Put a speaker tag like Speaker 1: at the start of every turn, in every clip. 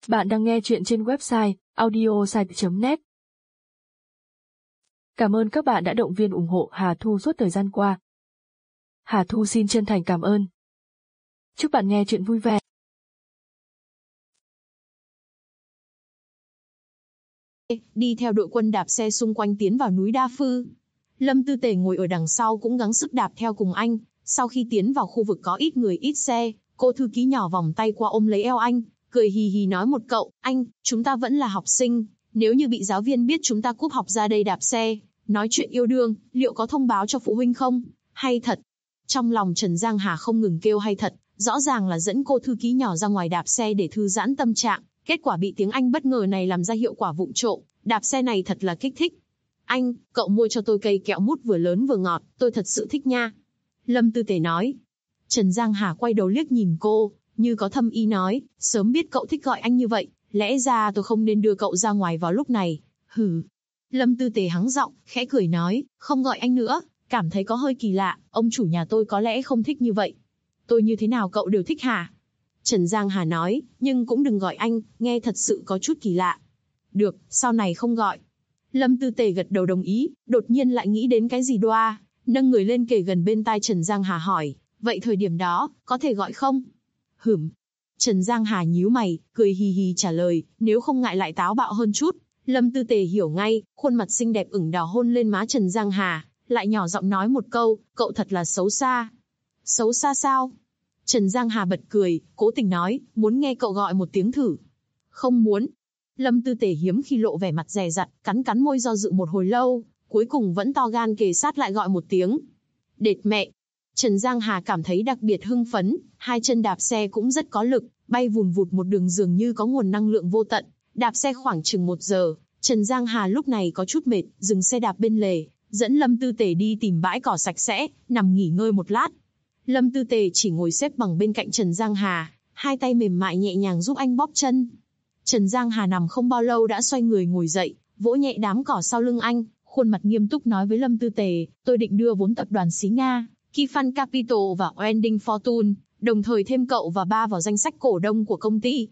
Speaker 1: Bạn đang nghe chuyện trên website audiosite.net. Cảm ơn các bạn đã động viên ủng hộ Hà Thu suốt thời gian qua. Hà Thu xin chân thành cảm ơn. Chúc bạn nghe chuyện vui vẻ.
Speaker 2: Đi theo đội quân đạp xe xung quanh tiến vào núi Đa Phư. Lâm Tư Tề ngồi ở đằng sau cũng gắng sức đạp theo cùng anh. Sau khi tiến vào khu vực có ít người ít xe, cô thư ký nhỏ vòng tay qua ôm lấy eo anh, cười hì hì nói một cậu, anh, chúng ta vẫn là học sinh, nếu như bị giáo viên biết chúng ta cúp học ra đây đạp xe, nói chuyện yêu đương, liệu có thông báo cho phụ huynh không? Hay thật? Trong lòng Trần Giang Hà không ngừng kêu hay thật, rõ ràng là dẫn cô thư ký nhỏ ra ngoài đạp xe để thư giãn tâm trạng, kết quả bị tiếng Anh bất ngờ này làm ra hiệu quả vụng trộm, đạp xe này thật là kích thích. Anh, cậu mua cho tôi cây kẹo mút vừa lớn vừa ngọt, tôi thật sự thích nha. Lâm Tư Tề nói. Trần Giang Hà quay đầu liếc nhìn cô, như có thâm ý nói, sớm biết cậu thích gọi anh như vậy, lẽ ra tôi không nên đưa cậu ra ngoài vào lúc này. Hừ. Lâm Tư Tề hắng giọng, khẽ cười nói, không gọi anh nữa, cảm thấy có hơi kỳ lạ, ông chủ nhà tôi có lẽ không thích như vậy. Tôi như thế nào cậu đều thích hả? Trần Giang Hà nói, nhưng cũng đừng gọi anh, nghe thật sự có chút kỳ lạ. Được, sau này không gọi. Lâm Tư Tề gật đầu đồng ý, đột nhiên lại nghĩ đến cái gì đoa, nâng người lên kề gần bên tai Trần Giang Hà hỏi, vậy thời điểm đó, có thể gọi không? Trần Giang Hà nhíu mày, cười hì hì trả lời, nếu không ngại lại táo bạo hơn chút. Lâm Tư Tề hiểu ngay, khuôn mặt xinh đẹp ửng đỏ hôn lên má Trần Giang Hà, lại nhỏ giọng nói một câu, cậu thật là xấu xa. Xấu xa sao? Trần Giang Hà bật cười, cố tình nói, muốn nghe cậu gọi một tiếng thử. Không muốn. Lâm Tư Tề hiếm khi lộ vẻ mặt dè dặt, cắn cắn môi do dự một hồi lâu, cuối cùng vẫn to gan kề sát lại gọi một tiếng. Đệt mẹ. Trần Giang Hà cảm thấy đặc biệt hưng phấn, hai chân đạp xe cũng rất có lực, bay vùn vụt một đường dường như có nguồn năng lượng vô tận. Đạp xe khoảng chừng 1 giờ, Trần Giang Hà lúc này có chút mệt, dừng xe đạp bên lề, dẫn Lâm Tư Tề đi tìm bãi cỏ sạch sẽ, nằm nghỉ ngơi một lát. Lâm Tư Tề chỉ ngồi xếp bằng bên cạnh Trần Giang Hà, hai tay mềm mại nhẹ nhàng giúp anh bóp chân. Trần Giang Hà nằm không bao lâu đã xoay người ngồi dậy, vỗ nhẹ đám cỏ sau lưng anh, khuôn mặt nghiêm túc nói với Lâm Tư Tề, tôi định đưa vốn tập đoàn xí Nga, Kifan Capital và Wending Fortune, đồng thời thêm cậu và ba vào danh sách cổ đông của công ty.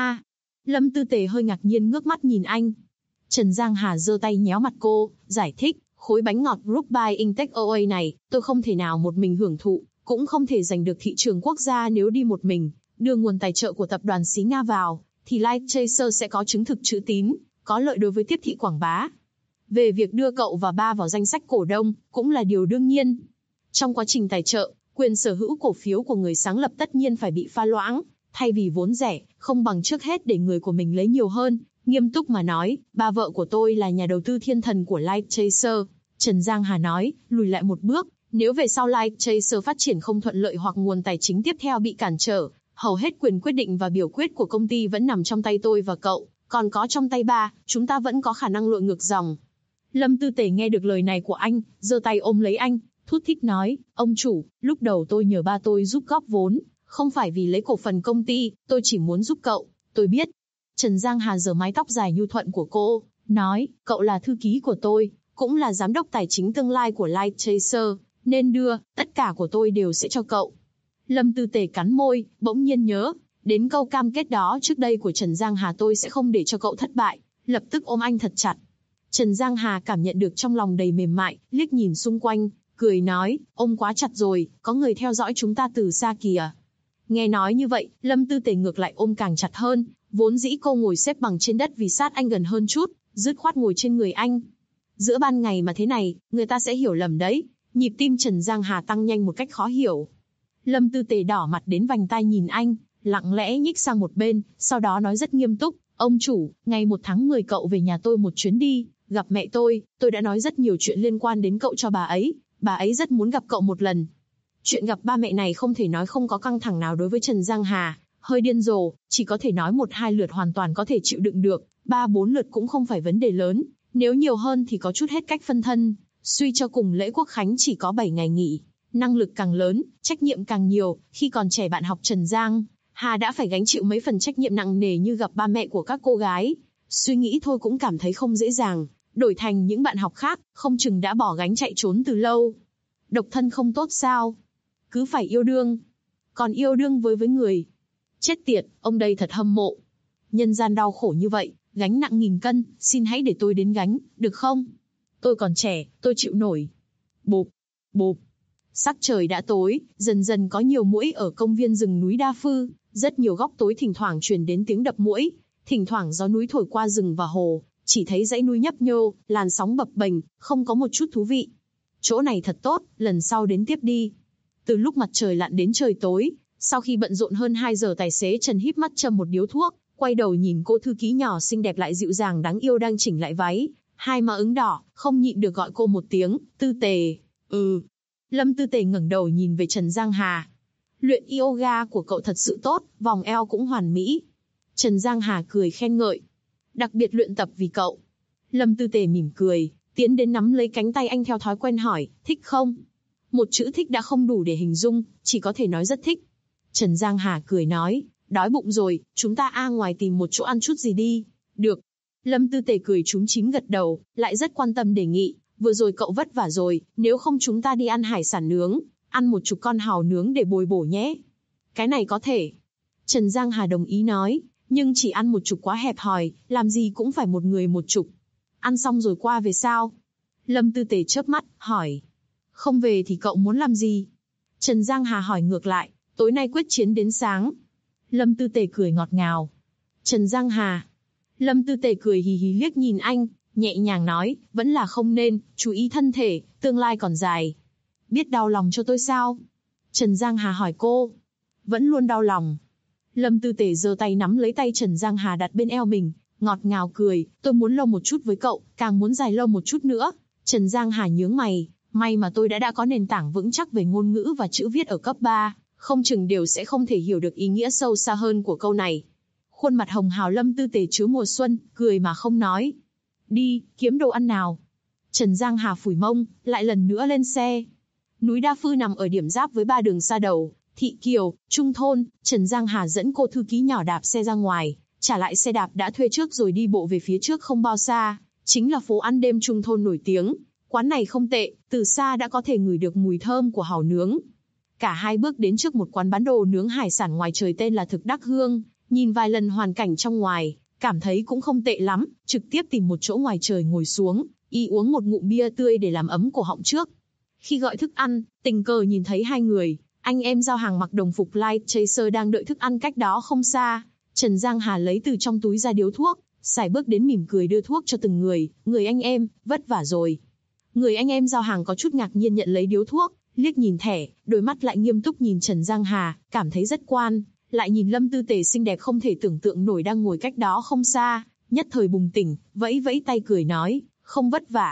Speaker 2: Lâm Tư Tề hơi ngạc nhiên ngước mắt nhìn anh. Trần Giang Hà giơ tay nhéo mặt cô, giải thích, khối bánh ngọt Group Buy Intech OA này, tôi không thể nào một mình hưởng thụ, cũng không thể giành được thị trường quốc gia nếu đi một mình, đưa nguồn tài trợ của tập đoàn xí Nga vào, thì Light Chaser sẽ có chứng thực chữ tín, có lợi đối với tiếp thị quảng bá. Về việc đưa cậu và ba vào danh sách cổ đông, cũng là điều đương nhiên. Trong quá trình tài trợ, quyền sở hữu cổ phiếu của người sáng lập tất nhiên phải bị pha loãng, thay vì vốn rẻ, không bằng trước hết để người của mình lấy nhiều hơn. Nghiêm túc mà nói, ba vợ của tôi là nhà đầu tư thiên thần của Light Chaser. Trần Giang Hà nói, lùi lại một bước, nếu về sau Light Chaser phát triển không thuận lợi hoặc nguồn tài chính tiếp theo bị cản trở, hầu hết quyền quyết định và biểu quyết của công ty vẫn nằm trong tay tôi và cậu, còn có trong tay ba, chúng ta vẫn có khả năng lội ngược dòng. Lâm Tư Tề nghe được lời này của anh, giơ tay ôm lấy anh, thút thít nói, ông chủ, lúc đầu tôi nhờ ba tôi giúp góp vốn, không phải vì lấy cổ phần công ty, tôi chỉ muốn giúp cậu, tôi biết. Trần Giang Hà giở mái tóc dài nhu thuận của cô, nói, cậu là thư ký của tôi, cũng là giám đốc tài chính tương lai của Light Chaser, nên đưa, tất cả của tôi đều sẽ cho cậu. Lâm Tư Tề cắn môi, bỗng nhiên nhớ, đến câu cam kết đó trước đây của Trần Giang Hà tôi sẽ không để cho cậu thất bại, lập tức ôm anh thật chặt. Trần Giang Hà cảm nhận được trong lòng đầy mềm mại, liếc nhìn xung quanh, cười nói, ôm quá chặt rồi, có người theo dõi chúng ta từ xa kìa. Nghe nói như vậy, Lâm Tư Tề ngược lại ôm càng chặt hơn, vốn dĩ cô ngồi xếp bằng trên đất vì sát anh gần hơn chút, dứt khoát ngồi trên người anh. Giữa ban ngày mà thế này, người ta sẽ hiểu lầm đấy. Nhịp tim Trần Giang Hà tăng nhanh một cách khó hiểu. Lâm Tư Tề đỏ mặt đến vành tai nhìn anh, lặng lẽ nhích sang một bên, sau đó nói rất nghiêm túc, ông chủ, ngày 1 tháng 10 cậu về nhà tôi một chuyến đi, gặp mẹ tôi đã nói rất nhiều chuyện liên quan đến cậu cho bà ấy rất muốn gặp cậu một lần. Chuyện gặp ba mẹ này không thể nói không có căng thẳng nào đối với Trần Giang Hà, hơi điên rồ, chỉ có thể nói 1-2 lượt hoàn toàn có thể chịu đựng được, 3-4 lượt cũng không phải vấn đề lớn, nếu nhiều hơn thì có chút hết cách phân thân, suy cho cùng lễ Quốc Khánh chỉ có 7 ngày nghỉ. Năng lực càng lớn, trách nhiệm càng nhiều, khi còn trẻ bạn học Trần Giang Hà đã phải gánh chịu mấy phần trách nhiệm nặng nề như gặp ba mẹ của các cô gái. Suy nghĩ thôi cũng cảm thấy không dễ dàng, đổi thành những bạn học khác, không chừng đã bỏ gánh chạy trốn từ lâu. Độc thân không tốt sao? Cứ phải yêu đương. Còn yêu đương với người. Chết tiệt, ông đây thật hâm mộ. nhân gian đau khổ như vậy, gánh nặng 1000 cân, xin hãy để tôi đến gánh, được không? Tôi còn trẻ, tôi chịu nổi. Bộp, bộp. Sắc trời đã tối, dần dần có nhiều muỗi ở công viên rừng núi Đa Phư, rất nhiều góc tối thỉnh thoảng truyền đến tiếng đập muỗi, thỉnh thoảng gió núi thổi qua rừng và hồ, chỉ thấy dãy núi nhấp nhô, làn sóng bập bềnh, không có một chút thú vị. Chỗ này thật tốt, lần sau đến tiếp đi. Từ lúc mặt trời lặn đến trời tối, sau khi bận rộn hơn 2 giờ, tài xế Trần híp mắt châm một điếu thuốc, quay đầu nhìn cô thư ký nhỏ xinh đẹp lại dịu dàng đáng yêu đang chỉnh lại váy, hai má ửng đỏ, không nhịn được gọi cô một tiếng, Tư Tề. Lâm Tư Tề ngẩng đầu nhìn về Trần Giang Hà. Luyện yoga của cậu thật sự tốt, vòng eo cũng hoàn mỹ. Trần Giang Hà cười khen ngợi. Đặc biệt luyện tập vì cậu. Lâm Tư Tề mỉm cười, tiến đến nắm lấy cánh tay anh theo thói quen hỏi, thích không? Một chữ thích đã không đủ để hình dung, chỉ có thể nói rất thích. Trần Giang Hà cười nói, đói bụng rồi, chúng ta ngoài tìm một chỗ ăn chút gì đi. Được. Lâm Tư Tề cười chúm chím gật đầu, lại rất quan tâm đề nghị, vừa rồi cậu vất vả rồi, nếu không chúng ta đi ăn hải sản nướng, ăn 10 con hàu nướng để bồi bổ nhé. Cái này có thể. Trần Giang Hà đồng ý nói, nhưng chỉ ăn 10 quá hẹp hòi, làm gì cũng phải một người 10. Ăn xong rồi qua về sao? Lâm Tư Tề chớp mắt, hỏi. Không về thì cậu muốn làm gì? Trần Giang Hà hỏi ngược lại, tối nay quyết chiến đến sáng. Lâm Tư Tề cười ngọt ngào. Trần Giang Hà. Lâm Tư Tề cười hì hì liếc nhìn anh, nhẹ nhàng nói, vẫn là không nên, chú ý thân thể, tương lai còn dài. Biết đau lòng cho tôi sao? Trần Giang Hà hỏi cô. Vẫn luôn đau lòng. Lâm Tư Tề giơ tay nắm lấy tay Trần Giang Hà đặt bên eo mình, ngọt ngào cười, tôi muốn lâu một chút với cậu, càng muốn dài lâu một chút nữa. Trần Giang Hà nhướng mày, may mà tôi đã có nền tảng vững chắc về ngôn ngữ và chữ viết ở cấp 3, không chừng đều sẽ không thể hiểu được ý nghĩa sâu xa hơn của câu này. Khuôn mặt hồng hào Lâm Tư Tề chứa mùa xuân, cười mà không nói. Đi, kiếm đồ ăn nào. Trần Giang Hà phủi mông, lại lần nữa lên xe. Núi Đa Phư nằm ở điểm giáp với 3 đường xa đầu, Thị Kiều, Trung Thôn. Trần Giang Hà dẫn cô thư ký nhỏ đạp xe ra ngoài, trả lại xe đạp đã thuê trước rồi đi bộ về phía trước không bao xa, chính là phố ăn đêm Trung Thôn nổi tiếng. Quán này không tệ, từ xa đã có thể ngửi được mùi thơm của hàu nướng. Cả hai bước đến trước một quán bán đồ nướng hải sản ngoài trời tên là Thực Đắc Hương, nhìn vài lần hoàn cảnh trong ngoài, cảm thấy cũng không tệ lắm, trực tiếp tìm một chỗ ngoài trời ngồi xuống, uống một ngụm bia tươi để làm ấm cổ họng trước. Khi gọi thức ăn, tình cờ nhìn thấy hai người, anh em giao hàng mặc đồng phục Light Chaser đang đợi thức ăn cách đó không xa. Trần Giang Hà lấy từ trong túi ra điếu thuốc, sải bước đến mỉm cười đưa thuốc cho từng người, người anh em, vất vả rồi. Người anh em giao hàng có chút ngạc nhiên nhận lấy điếu thuốc, liếc nhìn thẻ, đôi mắt lại nghiêm túc nhìn Trần Giang Hà, cảm thấy rất quan, lại nhìn Lâm Tư Tề xinh đẹp không thể tưởng tượng nổi đang ngồi cách đó không xa, nhất thời bừng tỉnh, vẫy vẫy tay cười nói, không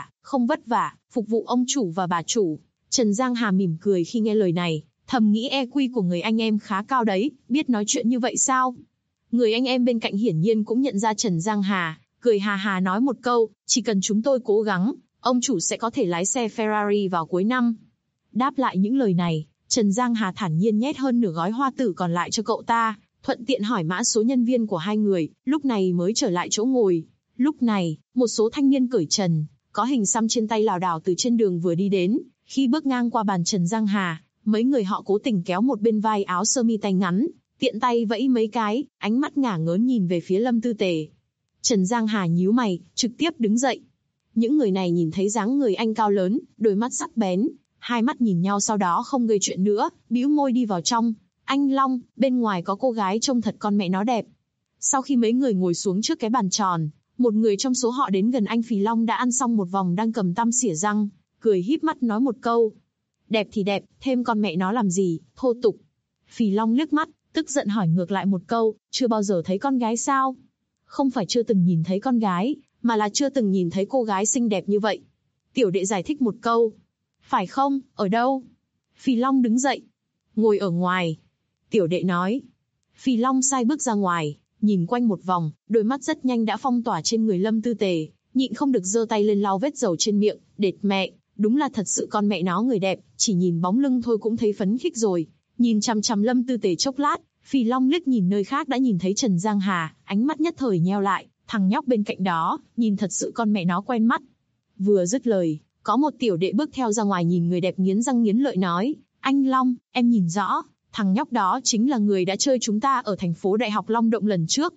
Speaker 2: vất vả, phục vụ ông chủ và bà chủ. Trần Giang Hà mỉm cười khi nghe lời này, thầm nghĩ EQ của người anh em khá cao đấy, biết nói chuyện như vậy sao? Người anh em bên cạnh hiển nhiên cũng nhận ra Trần Giang Hà, cười hà hà nói một câu, chỉ cần chúng tôi cố gắng, ông chủ sẽ có thể lái xe Ferrari vào cuối năm. Đáp lại những lời này, Trần Giang Hà thản nhiên nhét hơn nửa gói hoa tử còn lại cho cậu ta, thuận tiện hỏi mã số nhân viên của hai người, lúc này mới trở lại chỗ ngồi. Lúc này, một số thanh niên cởi trần, có hình xăm trên tay lảo đảo từ trên đường vừa đi đến, khi bước ngang qua bàn Trần Giang Hà, mấy người họ cố tình kéo một bên vai áo sơ mi tay ngắn, tiện tay vẫy mấy cái, ánh mắt ngả ngớn nhìn về phía Lâm Tư Tề. Trần Giang Hà nhíu mày, trực tiếp đứng dậy. Những người này nhìn thấy dáng người anh cao lớn, đôi mắt sắc bén, hai mắt nhìn nhau sau đó không gây chuyện nữa, bĩu môi đi vào trong. Anh Long, bên ngoài có cô gái trông thật con mẹ nó đẹp. Sau khi mấy người ngồi xuống trước cái bàn tròn, một người trong số họ đến gần anh Phì Long đã ăn xong một vòng đang cầm tăm xỉa răng, cười híp mắt nói một câu. Đẹp thì đẹp, thêm con mẹ nó làm gì, thô tục. Phì Long liếc mắt, tức giận hỏi ngược lại một câu, chưa bao giờ thấy con gái sao? Không phải chưa từng nhìn thấy con gái, mà là chưa từng nhìn thấy cô gái xinh đẹp như vậy. Tiểu đệ giải thích một câu. Phải không, ở đâu? Phì Long đứng dậy. Ngồi ở ngoài. Tiểu đệ nói. Phì Long sai bước ra ngoài, nhìn quanh một vòng, đôi mắt rất nhanh đã phong tỏa trên người Lâm Tư Tề, nhịn không được giơ tay lên lau vết dầu trên miệng, đệt mẹ, đúng là thật sự con mẹ nó người đẹp, chỉ nhìn bóng lưng thôi cũng thấy phấn khích rồi. Nhìn chằm chằm Lâm Tư Tề chốc lát, Phì Long liếc nhìn nơi khác đã nhìn thấy Trần Giang Hà, ánh mắt nhất thời nheo lại, thằng nhóc bên cạnh đó, nhìn thật sự con mẹ nó quen mắt. Vừa dứt lời, có một tiểu đệ bước theo ra ngoài nhìn người đẹp nghiến răng nghiến lợi nói, anh Long, em nhìn rõ, thằng nhóc đó chính là người đã chơi chúng ta ở thành phố Đại học Long Động lần trước.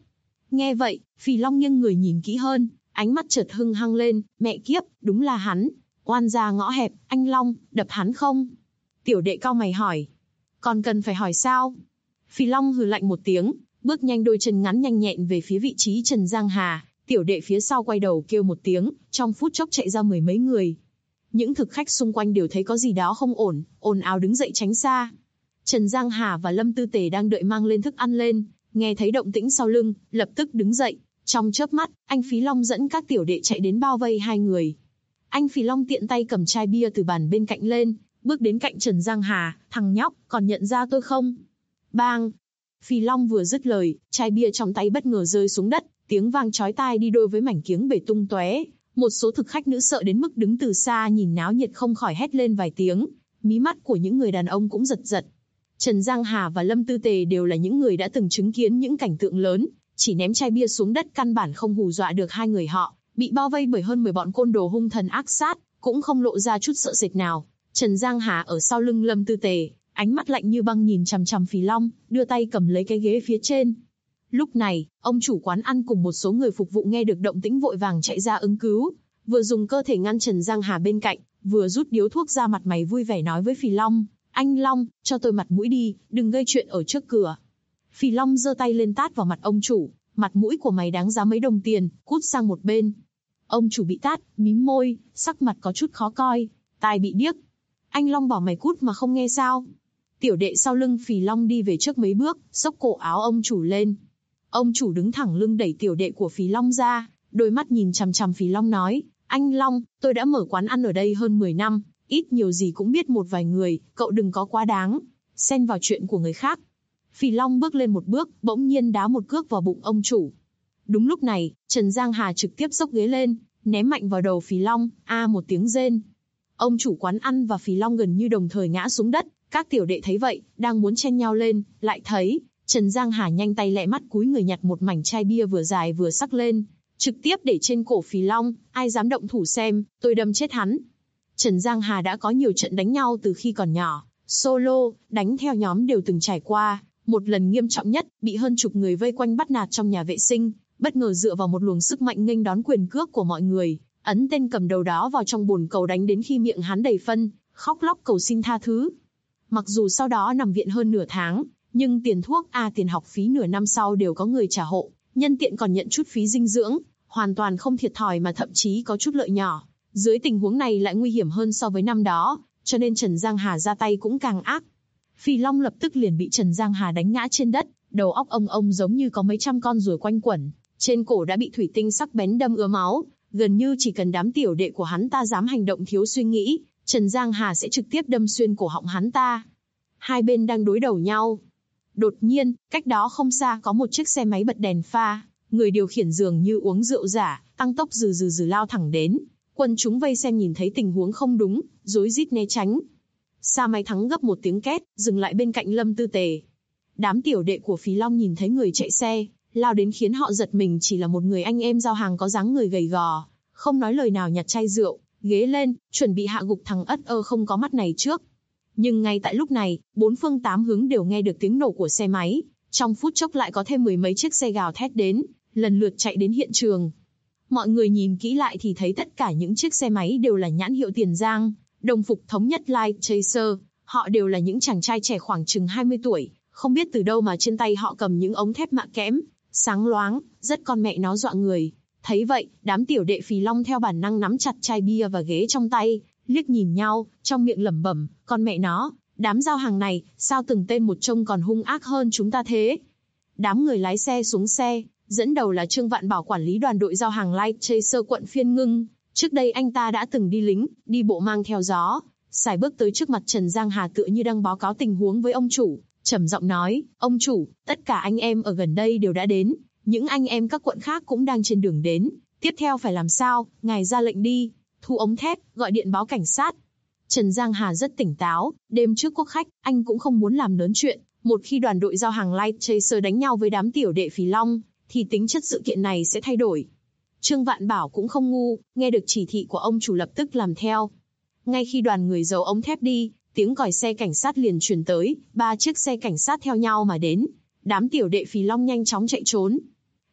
Speaker 2: Nghe vậy, Phì Long nghiêng người nhìn kỹ hơn, ánh mắt chợt hưng hăng lên, mẹ kiếp, đúng là hắn. Oan gia ngõ hẹp, anh Long, đập hắn không? Tiểu đệ cau mày hỏi. Còn cần phải hỏi sao? Phì Long hừ lạnh một tiếng, bước nhanh đôi chân ngắn nhanh nhẹn về phía vị trí Trần Giang Hà. Tiểu đệ phía sau quay đầu kêu một tiếng, trong phút chốc chạy ra mười mấy người. Những thực khách xung quanh đều thấy có gì đó không ổn, ồn ào đứng dậy tránh xa. Trần Giang Hà và Lâm Tư Tề đang đợi mang lên thức ăn lên, nghe thấy động tĩnh sau lưng, lập tức đứng dậy. Trong chớp mắt, anh Phí Long dẫn các tiểu đệ chạy đến bao vây hai người. Anh Phí Long tiện tay cầm chai bia từ bàn bên cạnh lên, bước đến cạnh Trần Giang Hà, thằng nhóc, còn nhận ra tôi không? Bang! Phí Long vừa dứt lời, chai bia trong tay bất ngờ rơi xuống đất, tiếng vang chói tai đi đôi với mảnh kiếng bể tung tóe. Một số thực khách nữ sợ đến mức đứng từ xa nhìn náo nhiệt không khỏi hét lên vài tiếng, mí mắt của những người đàn ông cũng giật giật. Trần Giang Hà và Lâm Tư Tề đều là những người đã từng chứng kiến những cảnh tượng lớn, chỉ ném chai bia xuống đất căn bản không hù dọa được hai người họ, bị bao vây bởi hơn 10 bọn côn đồ hung thần ác sát, cũng không lộ ra chút sợ sệt nào. Trần Giang Hà ở sau lưng Lâm Tư Tề, ánh mắt lạnh như băng nhìn chằm chằm Phí Long, đưa tay cầm lấy cái ghế phía trên. Lúc này, ông chủ quán ăn cùng một số người phục vụ nghe được động tĩnh vội vàng chạy ra ứng cứu, vừa dùng cơ thể ngăn Trần Giang Hà bên cạnh, vừa rút điếu thuốc ra, mặt mày vui vẻ nói với Phí Long, anh Long, cho tôi mặt mũi đi, đừng gây chuyện ở trước cửa. Phí Long giơ tay lên tát vào mặt ông chủ, mặt mũi của mày đáng giá mấy đồng tiền, cút sang một bên. Ông chủ bị tát, mím môi, sắc mặt có chút khó coi, tai bị điếc. Anh Long bảo mày cút mà không nghe sao? Tiểu đệ sau lưng Phí Long đi về trước mấy bước, xốc cổ áo ông chủ lên. Ông chủ đứng thẳng lưng đẩy tiểu đệ của Phí Long ra, đôi mắt nhìn chằm chằm Phí Long nói, anh Long, tôi đã mở quán ăn ở đây hơn 10 năm, ít nhiều gì cũng biết một vài người, cậu đừng có quá đáng, xen vào chuyện của người khác. Phí Long bước lên một bước, bỗng nhiên đá một cước vào bụng ông chủ. Đúng lúc này, Trần Giang Hà trực tiếp xốc ghế lên, ném mạnh vào đầu Phí Long, một tiếng rên. Ông chủ quán ăn và Phí Long gần như đồng thời ngã xuống đất, các tiểu đệ thấy vậy, đang muốn chen nhau lên, lại thấy Trần Giang Hà nhanh tay lẹ mắt cúi người nhặt một mảnh chai bia vừa dài vừa sắc lên, trực tiếp để trên cổ Phí Long, ai dám động thủ xem, tôi đâm chết hắn. Trần Giang Hà đã có nhiều trận đánh nhau từ khi còn nhỏ, solo, đánh theo nhóm đều từng trải qua, một lần nghiêm trọng nhất, bị hơn chục người vây quanh bắt nạt trong nhà vệ sinh, bất ngờ dựa vào một luồng sức mạnh nghênh đón quyền cước của mọi người, ấn tên cầm đầu đó vào trong bồn cầu đánh đến khi miệng hắn đầy phân, khóc lóc cầu xin tha thứ. Mặc dù sau đó nằm viện hơn nửa tháng, nhưng tiền thuốc tiền học phí nửa năm sau đều có người trả hộ, nhân tiện còn nhận chút phí dinh dưỡng, hoàn toàn không thiệt thòi mà thậm chí có chút lợi nhỏ. Dưới tình huống này lại nguy hiểm hơn so với năm đó, cho nên Trần Giang Hà ra tay cũng càng ác. Phí Long lập tức liền bị Trần Giang Hà đánh ngã trên đất, đầu óc ông giống như có mấy trăm con ruồi quanh quẩn, trên cổ đã bị thủy tinh sắc bén đâm ứa máu, gần như chỉ cần đám tiểu đệ của hắn ta dám hành động thiếu suy nghĩ, Trần Giang Hà sẽ trực tiếp đâm xuyên cổ họng hắn ta. Hai bên đang đối đầu nhau. Đột nhiên, cách đó không xa có một chiếc xe máy bật đèn pha, người điều khiển dường như uống rượu giả, tăng tốc rừ lao thẳng đến. Quần chúng vây xem nhìn thấy tình huống không đúng, rối rít né tránh. Xa máy thắng gấp một tiếng két, dừng lại bên cạnh Lâm Tư Tề. Đám tiểu đệ của Phí Long nhìn thấy người chạy xe, lao đến khiến họ giật mình, chỉ là một người anh em giao hàng có dáng người gầy gò, không nói lời nào nhặt chai rượu, ghế lên, chuẩn bị hạ gục thằng ất không có mắt này trước. Nhưng ngay tại lúc này, bốn phương tám hướng đều nghe được tiếng nổ của xe máy, trong phút chốc lại có thêm mười mấy chiếc xe gào thét đến, lần lượt chạy đến hiện trường. Mọi người nhìn kỹ lại thì thấy tất cả những chiếc xe máy đều là nhãn hiệu Tiền Giang, đồng phục thống nhất Light Chaser, họ đều là những chàng trai trẻ khoảng chừng 20 tuổi, không biết từ đâu mà trên tay họ cầm những ống thép mạ kẽm, sáng loáng, rất con mẹ nó dọa người. Thấy vậy, đám tiểu đệ Phí Long theo bản năng nắm chặt chai bia và ghế trong tay, liếc nhìn nhau, trong miệng lẩm bẩm, con mẹ nó, đám giao hàng này, sao từng tên một trông còn hung ác hơn chúng ta thế? Đám người lái xe xuống xe, dẫn đầu là Trương Vạn Bảo, quản lý đoàn đội giao hàng Light Chaser quận Phiên Ngưng. Trước đây anh ta đã từng đi lính, đi bộ mang theo gió, sải bước tới trước mặt Trần Giang Hà tựa như đang báo cáo tình huống với ông chủ, trầm giọng nói, ông chủ, tất cả anh em ở gần đây đều đã đến, những anh em các quận khác cũng đang trên đường đến, tiếp theo phải làm sao, ngài ra lệnh đi, thu ống thép, gọi điện báo cảnh sát. Trần Giang Hà rất tỉnh táo, đêm trước quốc khách, anh cũng không muốn làm lớn chuyện, một khi đoàn đội giao hàng Light Chaser đánh nhau với đám tiểu đệ Phí Long, thì tính chất sự kiện này sẽ thay đổi. Trương Vạn Bảo cũng không ngu, nghe được chỉ thị của ông chủ lập tức làm theo. Ngay khi đoàn người giấu ống thép đi, tiếng còi xe cảnh sát liền truyền tới, 3 chiếc xe cảnh sát theo nhau mà đến. Đám tiểu đệ Phí Long nhanh chóng chạy trốn.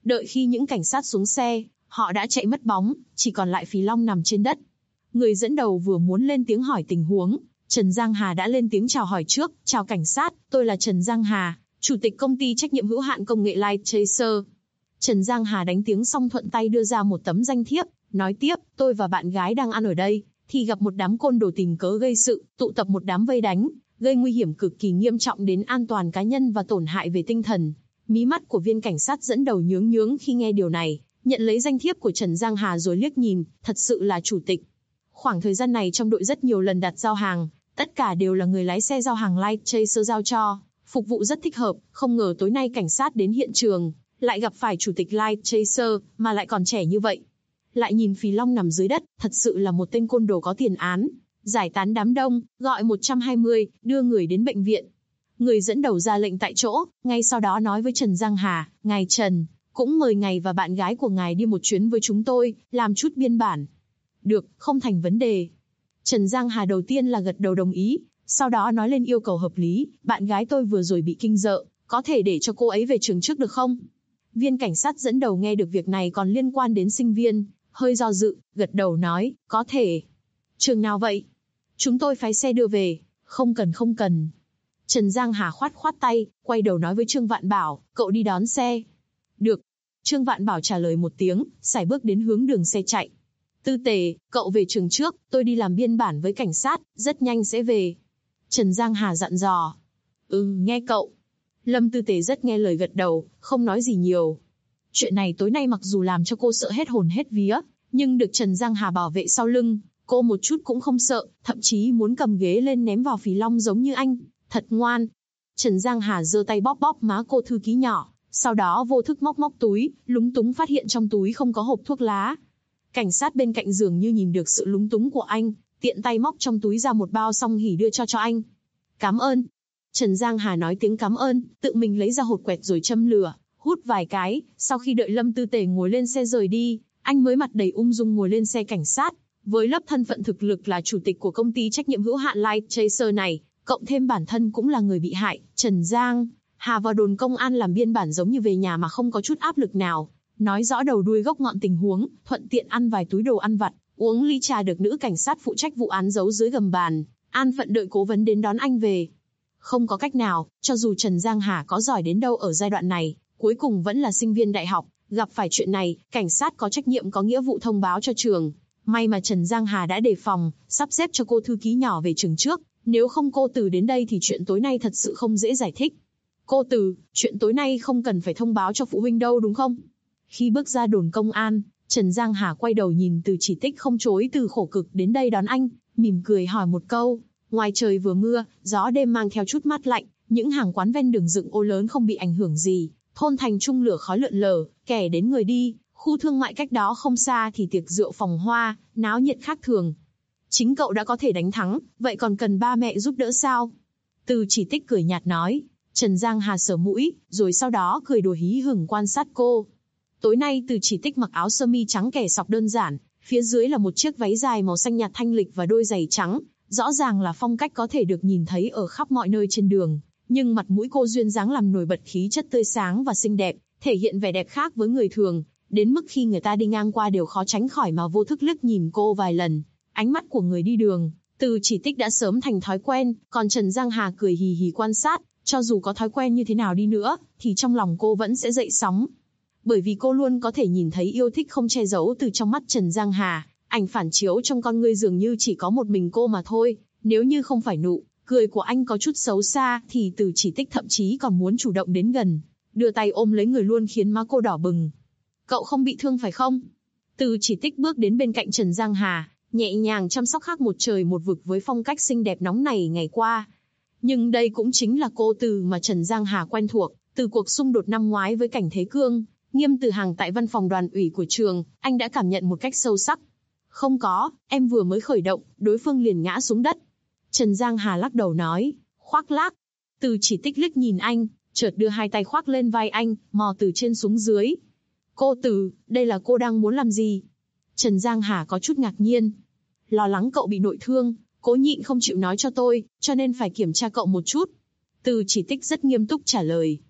Speaker 2: Đợi khi những cảnh sát xuống xe, họ đã chạy mất bóng, chỉ còn lại Phí Long nằm trên đất. Người dẫn đầu vừa muốn lên tiếng hỏi tình huống, Trần Giang Hà đã lên tiếng chào hỏi trước. Chào cảnh sát, tôi là Trần Giang Hà, chủ tịch công ty trách nhiệm hữu hạn công nghệ Light Chaser. Trần Giang Hà đánh tiếng xong thuận tay đưa ra một tấm danh thiếp, nói tiếp, tôi và bạn gái đang ăn ở đây, thì gặp một đám côn đồ tình cớ gây sự, tụ tập một đám vây đánh, gây nguy hiểm cực kỳ nghiêm trọng đến an toàn cá nhân và tổn hại về tinh thần. Mí mắt của viên cảnh sát dẫn đầu nhướng nhướng khi nghe điều này, nhận lấy danh thiếp của Trần Giang Hà rồi liếc nhìn, thật sự là chủ tịch. Khoảng thời gian này trong đội rất nhiều lần đặt giao hàng, tất cả đều là người lái xe giao hàng Light Chaser giao cho, phục vụ rất thích hợp, không ngờ tối nay cảnh sát đến hiện trường, lại gặp phải chủ tịch Light Chaser, mà lại còn trẻ như vậy. Lại nhìn Phí Long nằm dưới đất, thật sự là một tên côn đồ có tiền án. Giải tán đám đông, gọi 120, đưa người đến bệnh viện. Người dẫn đầu ra lệnh tại chỗ, ngay sau đó nói với Trần Giang Hà, ngài Trần, cũng mời ngài và bạn gái của ngài đi một chuyến với chúng tôi, làm chút biên bản. Được, không thành vấn đề. Trần Giang Hà đầu tiên là gật đầu đồng ý, sau đó nói lên yêu cầu hợp lý, bạn gái tôi vừa rồi bị kinh rợ, có thể để cho cô ấy về trường trước được không? Viên cảnh sát dẫn đầu nghe được việc này còn liên quan đến sinh viên, hơi do dự, gật đầu nói, có thể. Trường nào vậy? Chúng tôi phái xe đưa về. Không cần. Trần Giang Hà khoát tay, quay đầu nói với Trương Vạn Bảo, cậu đi đón xe. Được. Trương Vạn Bảo trả lời một tiếng, sải bước đến hướng đường xe chạy. Tư Tề, cậu về trường trước, tôi đi làm biên bản với cảnh sát, rất nhanh sẽ về. Trần Giang Hà dặn dò. Nghe cậu. Lâm Tư Tề rất nghe lời gật đầu, không nói gì nhiều. Chuyện này tối nay mặc dù làm cho cô sợ hết hồn hết vía, nhưng được Trần Giang Hà bảo vệ sau lưng, cô một chút cũng không sợ, thậm chí muốn cầm ghế lên ném vào Phí Long giống như anh, thật ngoan. Trần Giang Hà giơ tay bóp má cô thư ký nhỏ, sau đó vô thức móc túi, lúng túng phát hiện trong túi không có hộp thuốc lá. Cảnh sát bên cạnh dường như nhìn được sự lúng túng của anh, tiện tay móc trong túi ra một bao song hỉ đưa cho anh. Cảm ơn. Trần Giang Hà nói tiếng cảm ơn, tự mình lấy ra hột quẹt rồi châm lửa, hút vài cái, sau khi đợi Lâm Tư Tề ngồi lên xe rời đi, anh mới mặt đầy ung dung ngồi lên xe cảnh sát. Với lớp thân phận thực lực là chủ tịch của công ty trách nhiệm hữu hạn Light Chaser này, cộng thêm bản thân cũng là người bị hại, Trần Giang Hà vào đồn công an làm biên bản giống như về nhà mà không có chút áp lực nào, nói rõ đầu đuôi gốc ngọn tình huống, thuận tiện ăn vài túi đồ ăn vặt, uống ly trà được nữ cảnh sát phụ trách vụ án giấu dưới gầm bàn, an phận đợi cố vấn đến đón anh về. Không có cách nào, cho dù Trần Giang Hà có giỏi đến đâu ở giai đoạn này, cuối cùng vẫn là sinh viên đại học, gặp phải chuyện này, cảnh sát có trách nhiệm có nghĩa vụ thông báo cho trường. May mà Trần Giang Hà đã đề phòng, sắp xếp cho cô thư ký nhỏ về trường trước, nếu không cô Từ đến đây thì chuyện tối nay thật sự không dễ giải thích. Cô Từ, chuyện tối nay không cần phải thông báo cho phụ huynh đâu đúng không? Khi bước ra đồn công an, Trần Giang Hà quay đầu nhìn Từ Chỉ Tích không chối từ khổ cực đến đây đón anh, mỉm cười hỏi một câu. Ngoài trời vừa mưa, gió đêm mang theo chút mát lạnh, những hàng quán ven đường dựng ô lớn không bị ảnh hưởng gì, thôn thành trung lửa khói lượn lờ, kẻ đến người đi, khu thương mại cách đó không xa thì tiệc rượu phòng hoa, náo nhiệt khác thường. Chính cậu đã có thể đánh thắng, vậy còn cần ba mẹ giúp đỡ sao? Từ Chỉ Tích cười nhạt nói. Trần Giang Hà sờ mũi, rồi sau đó cười đùa hí hửng quan sát cô. Tối nay Từ Chỉ Tích mặc áo sơ mi trắng kẻ sọc đơn giản, phía dưới là một chiếc váy dài màu xanh nhạt thanh lịch và đôi giày trắng, rõ ràng là phong cách có thể được nhìn thấy ở khắp mọi nơi trên đường, nhưng mặt mũi cô duyên dáng làm nổi bật khí chất tươi sáng và xinh đẹp, thể hiện vẻ đẹp khác với người thường, đến mức khi người ta đi ngang qua đều khó tránh khỏi mà vô thức liếc nhìn cô vài lần. Ánh mắt của người đi đường, Từ Chỉ Tích đã sớm thành thói quen, còn Trần Giang Hà cười hì hì quan sát, cho dù có thói quen như thế nào đi nữa, thì trong lòng cô vẫn sẽ dậy sóng. Bởi vì cô luôn có thể nhìn thấy yêu thích không che giấu từ trong mắt Trần Giang Hà, ảnh phản chiếu trong con ngươi dường như chỉ có một mình cô mà thôi, nếu như không phải nụ cười của anh có chút xấu xa thì Từ Chỉ Tích thậm chí còn muốn chủ động đến gần, đưa tay ôm lấy người luôn khiến má cô đỏ bừng. Cậu không bị thương phải không? Từ Chỉ Tích bước đến bên cạnh Trần Giang Hà, nhẹ nhàng chăm sóc khác một trời một vực với phong cách xinh đẹp nóng này ngày qua. Nhưng đây cũng chính là cô Từ mà Trần Giang Hà quen thuộc, từ cuộc xung đột năm ngoái với Cảnh Thế Cương, Nghiêm Từ Hàng tại văn phòng đoàn ủy của trường, anh đã cảm nhận một cách sâu sắc. Không có, em vừa mới khởi động, đối phương liền ngã xuống đất. Trần Giang Hà lắc đầu nói, khoác lác. Từ Chỉ Tích liếc nhìn anh, chợt đưa hai tay khoác lên vai anh, mò từ trên xuống dưới. Cô Từ, đây là cô đang muốn làm gì? Trần Giang Hà có chút ngạc nhiên. Lo lắng cậu bị nội thương, cố nhịn không chịu nói cho tôi, cho nên phải kiểm tra cậu một chút. Từ Chỉ Tích rất nghiêm túc trả lời.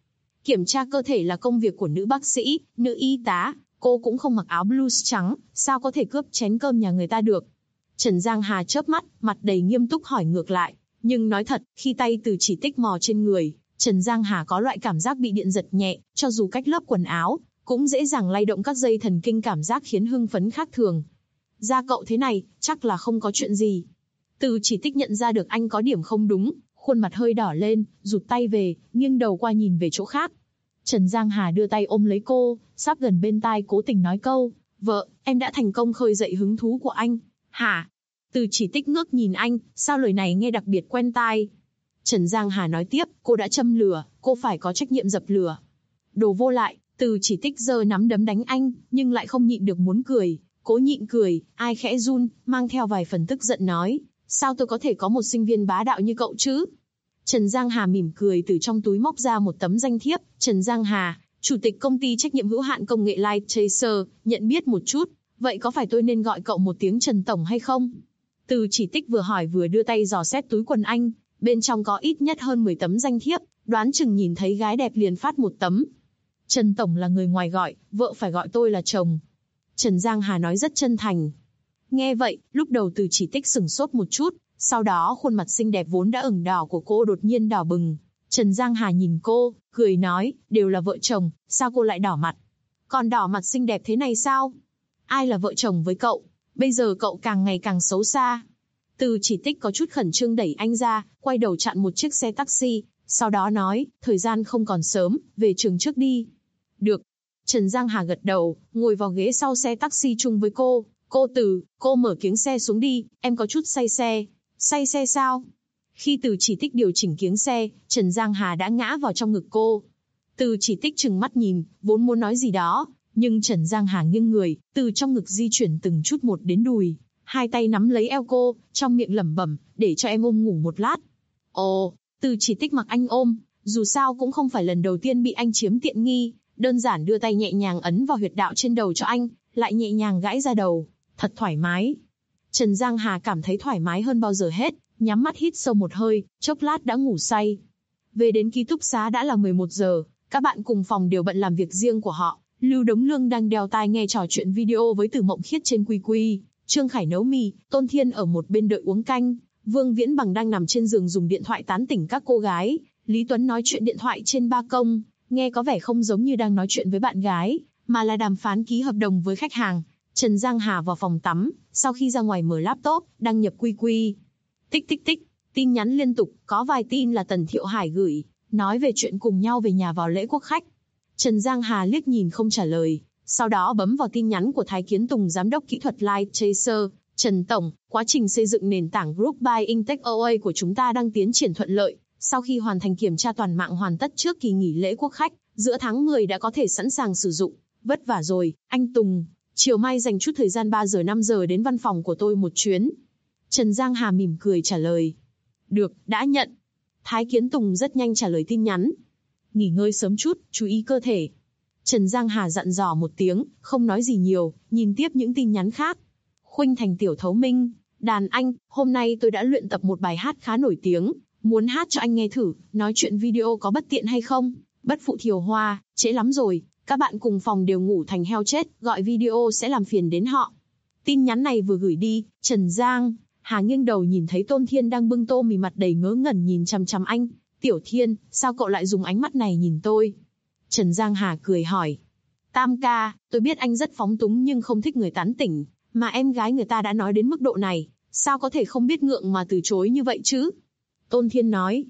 Speaker 2: Kiểm tra cơ thể là công việc của nữ bác sĩ, nữ y tá, cô cũng không mặc áo blues trắng, sao có thể cướp chén cơm nhà người ta được? Trần Giang Hà chớp mắt, mặt đầy nghiêm túc hỏi ngược lại. Nhưng nói thật, khi tay Từ Chỉ Tích mò trên người, Trần Giang Hà có loại cảm giác bị điện giật nhẹ, cho dù cách lớp quần áo, cũng dễ dàng lay động các dây thần kinh, cảm giác khiến hưng phấn khác thường. Da cậu thế này, chắc là không có chuyện gì. Từ Chỉ Tích nhận ra được anh có điểm không đúng, khuôn mặt hơi đỏ lên, rụt tay về, nghiêng đầu qua nhìn về chỗ khác. Trần Giang Hà đưa tay ôm lấy cô, sắp gần bên tai cố tình nói câu, vợ, em đã thành công khơi dậy hứng thú của anh. Hả? Từ Chỉ Tích ngước nhìn anh, sao lời này nghe đặc biệt quen tai. Trần Giang Hà nói tiếp, cô đã châm lửa, cô phải có trách nhiệm dập lửa. Đồ vô lại, Từ Chỉ Tích giơ nắm đấm đánh anh, nhưng lại không nhịn được muốn cười. Cố nhịn cười, ai khẽ run, mang theo vài phần tức giận nói, sao tôi có thể có một sinh viên bá đạo như cậu chứ? Trần Giang Hà mỉm cười từ trong túi móc ra một tấm danh thiếp. Trần Giang Hà, chủ tịch công ty trách nhiệm hữu hạn công nghệ Light Chaser, nhận biết một chút. Vậy có phải tôi nên gọi cậu một tiếng Trần Tổng hay không? Từ Chỉ Tích vừa hỏi vừa đưa tay dò xét túi quần anh. Bên trong có ít nhất hơn 10 tấm danh thiếp, đoán chừng nhìn thấy gái đẹp liền phát một tấm. Trần Tổng là người ngoài gọi, vợ phải gọi tôi là chồng. Trần Giang Hà nói rất chân thành. Nghe vậy, lúc đầu Từ Chỉ Tích sửng sốt một chút, sau đó khuôn mặt xinh đẹp vốn đã ửng đỏ của cô đột nhiên đỏ bừng. Trần Giang Hà nhìn cô, cười nói, đều là vợ chồng, sao cô lại đỏ mặt? Còn đỏ mặt xinh đẹp thế này sao? Ai là vợ chồng với cậu? Bây giờ cậu càng ngày càng xấu xa. Từ Chỉ Tích có chút khẩn trương đẩy anh ra, quay đầu chặn một chiếc xe taxi, sau đó nói, thời gian không còn sớm, về trường trước đi. Được. Trần Giang Hà gật đầu, ngồi vào ghế sau xe taxi chung với cô. Cô Từ, cô mở kiếng xe xuống đi, em có chút say xe. Say xe sao? Khi Từ Chỉ Tích điều chỉnh kiếng xe, Trần Giang Hà đã ngã vào trong ngực cô. Từ Chỉ Tích trừng mắt nhìn, vốn muốn nói gì đó, nhưng Trần Giang Hà nghiêng người, từ trong ngực di chuyển từng chút một đến đùi, hai tay nắm lấy eo cô, trong miệng lẩm bẩm, để cho em ôm ngủ một lát. Ồ, Từ Chỉ Tích mặc anh ôm, dù sao cũng không phải lần đầu tiên bị anh chiếm tiện nghi, đơn giản đưa tay nhẹ nhàng ấn vào huyệt đạo trên đầu cho anh, lại nhẹ nhàng gãi ra đầu, thật thoải mái. Trần Giang Hà cảm thấy thoải mái hơn bao giờ hết, nhắm mắt hít sâu một hơi, chốc lát đã ngủ say. Về đến ký túc xá đã là 11 giờ, các bạn cùng phòng đều bận làm việc riêng của họ. Lưu Đống Lương đang đeo tai nghe trò chuyện video với Từ Mộng Khiết trên QQ. Trương Khải nấu mì, Tôn Thiên ở một bên đợi uống canh. Vương Viễn Bằng đang nằm trên giường dùng điện thoại tán tỉnh các cô gái. Lý Tuấn nói chuyện điện thoại trên ban công, nghe có vẻ không giống như đang nói chuyện với bạn gái, mà là đàm phán ký hợp đồng với khách hàng. Trần Giang Hà vào phòng tắm, sau khi ra ngoài mở laptop, đăng nhập QQ. Tích tích tích, tin nhắn liên tục, có vài tin là Tần Thiệu Hải gửi, nói về chuyện cùng nhau về nhà vào lễ quốc khách. Trần Giang Hà liếc nhìn không trả lời, sau đó bấm vào tin nhắn của Thái Kiến Tùng, giám đốc kỹ thuật Light Chaser. Trần Tổng, quá trình xây dựng nền tảng Group by Intech OA của chúng ta đang tiến triển thuận lợi. Sau khi hoàn thành kiểm tra toàn mạng hoàn tất trước kỳ nghỉ lễ quốc khách, giữa tháng 10 đã có thể sẵn sàng sử dụng. Vất vả rồi, anh Tùng. Chiều mai dành chút thời gian 3 giờ 5 giờ đến văn phòng của tôi một chuyến. Trần Giang Hà mỉm cười trả lời. Được, đã nhận. Thái Kiến Tùng rất nhanh trả lời tin nhắn. Nghỉ ngơi sớm chút, chú ý cơ thể. Trần Giang Hà dặn dò một tiếng, không nói gì nhiều, nhìn tiếp những tin nhắn khác. Khuynh Thành Tiểu Thấu Minh, đàn anh, hôm nay tôi đã luyện tập một bài hát khá nổi tiếng, muốn hát cho anh nghe thử, nói chuyện video có bất tiện hay không? Bất phụ Thiều Hoa, trễ lắm rồi, các bạn cùng phòng đều ngủ thành heo chết, gọi video sẽ làm phiền đến họ. Tin nhắn này vừa gửi đi, Trần Giang Hà nghiêng đầu nhìn thấy Tôn Thiên đang bưng tô mì, mặt đầy ngớ ngẩn nhìn chằm chằm anh. Tiểu Thiên, sao cậu lại dùng ánh mắt này nhìn tôi? Trần Giang Hà cười hỏi. Tam ca, tôi biết anh rất phóng túng nhưng không thích người tán tỉnh, mà em gái người ta đã nói đến mức độ này, sao có thể không biết ngượng mà từ chối như vậy chứ? Tôn Thiên nói.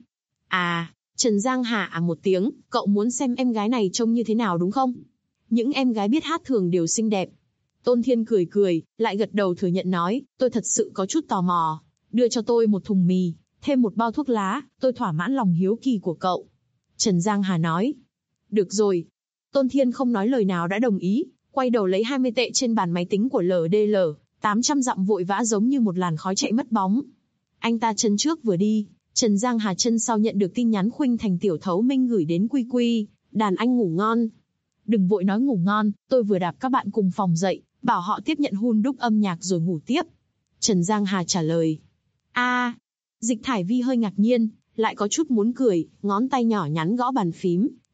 Speaker 2: À, Trần Giang Hà một tiếng, cậu muốn xem em gái này trông như thế nào đúng không? Những em gái biết hát thường đều xinh đẹp. Tôn Thiên cười cười, lại gật đầu thừa nhận nói, tôi thật sự có chút tò mò. Đưa cho tôi một thùng mì, thêm một bao thuốc lá, tôi thỏa mãn lòng hiếu kỳ của cậu. Trần Giang Hà nói. Được rồi. Tôn Thiên không nói lời nào đã đồng ý, quay đầu lấy 20 tệ trên bàn máy tính của LDL, 800 dặm vội vã giống như một làn khói chạy mất bóng. Anh ta chân trước vừa đi, Trần Giang Hà chân sau nhận được tin nhắn Khuynh Thành Tiểu Thấu Minh gửi đến QQ, đàn anh ngủ ngon. Đừng vội nói ngủ ngon, tôi vừa đạp các bạn cùng phòng dậy, bảo họ tiếp nhận hun đúc âm nhạc rồi ngủ tiếp. Trần Giang Hà trả lời. Dịch Thải Vi hơi ngạc nhiên, lại có chút muốn cười, ngón tay nhỏ nhắn gõ bàn phím,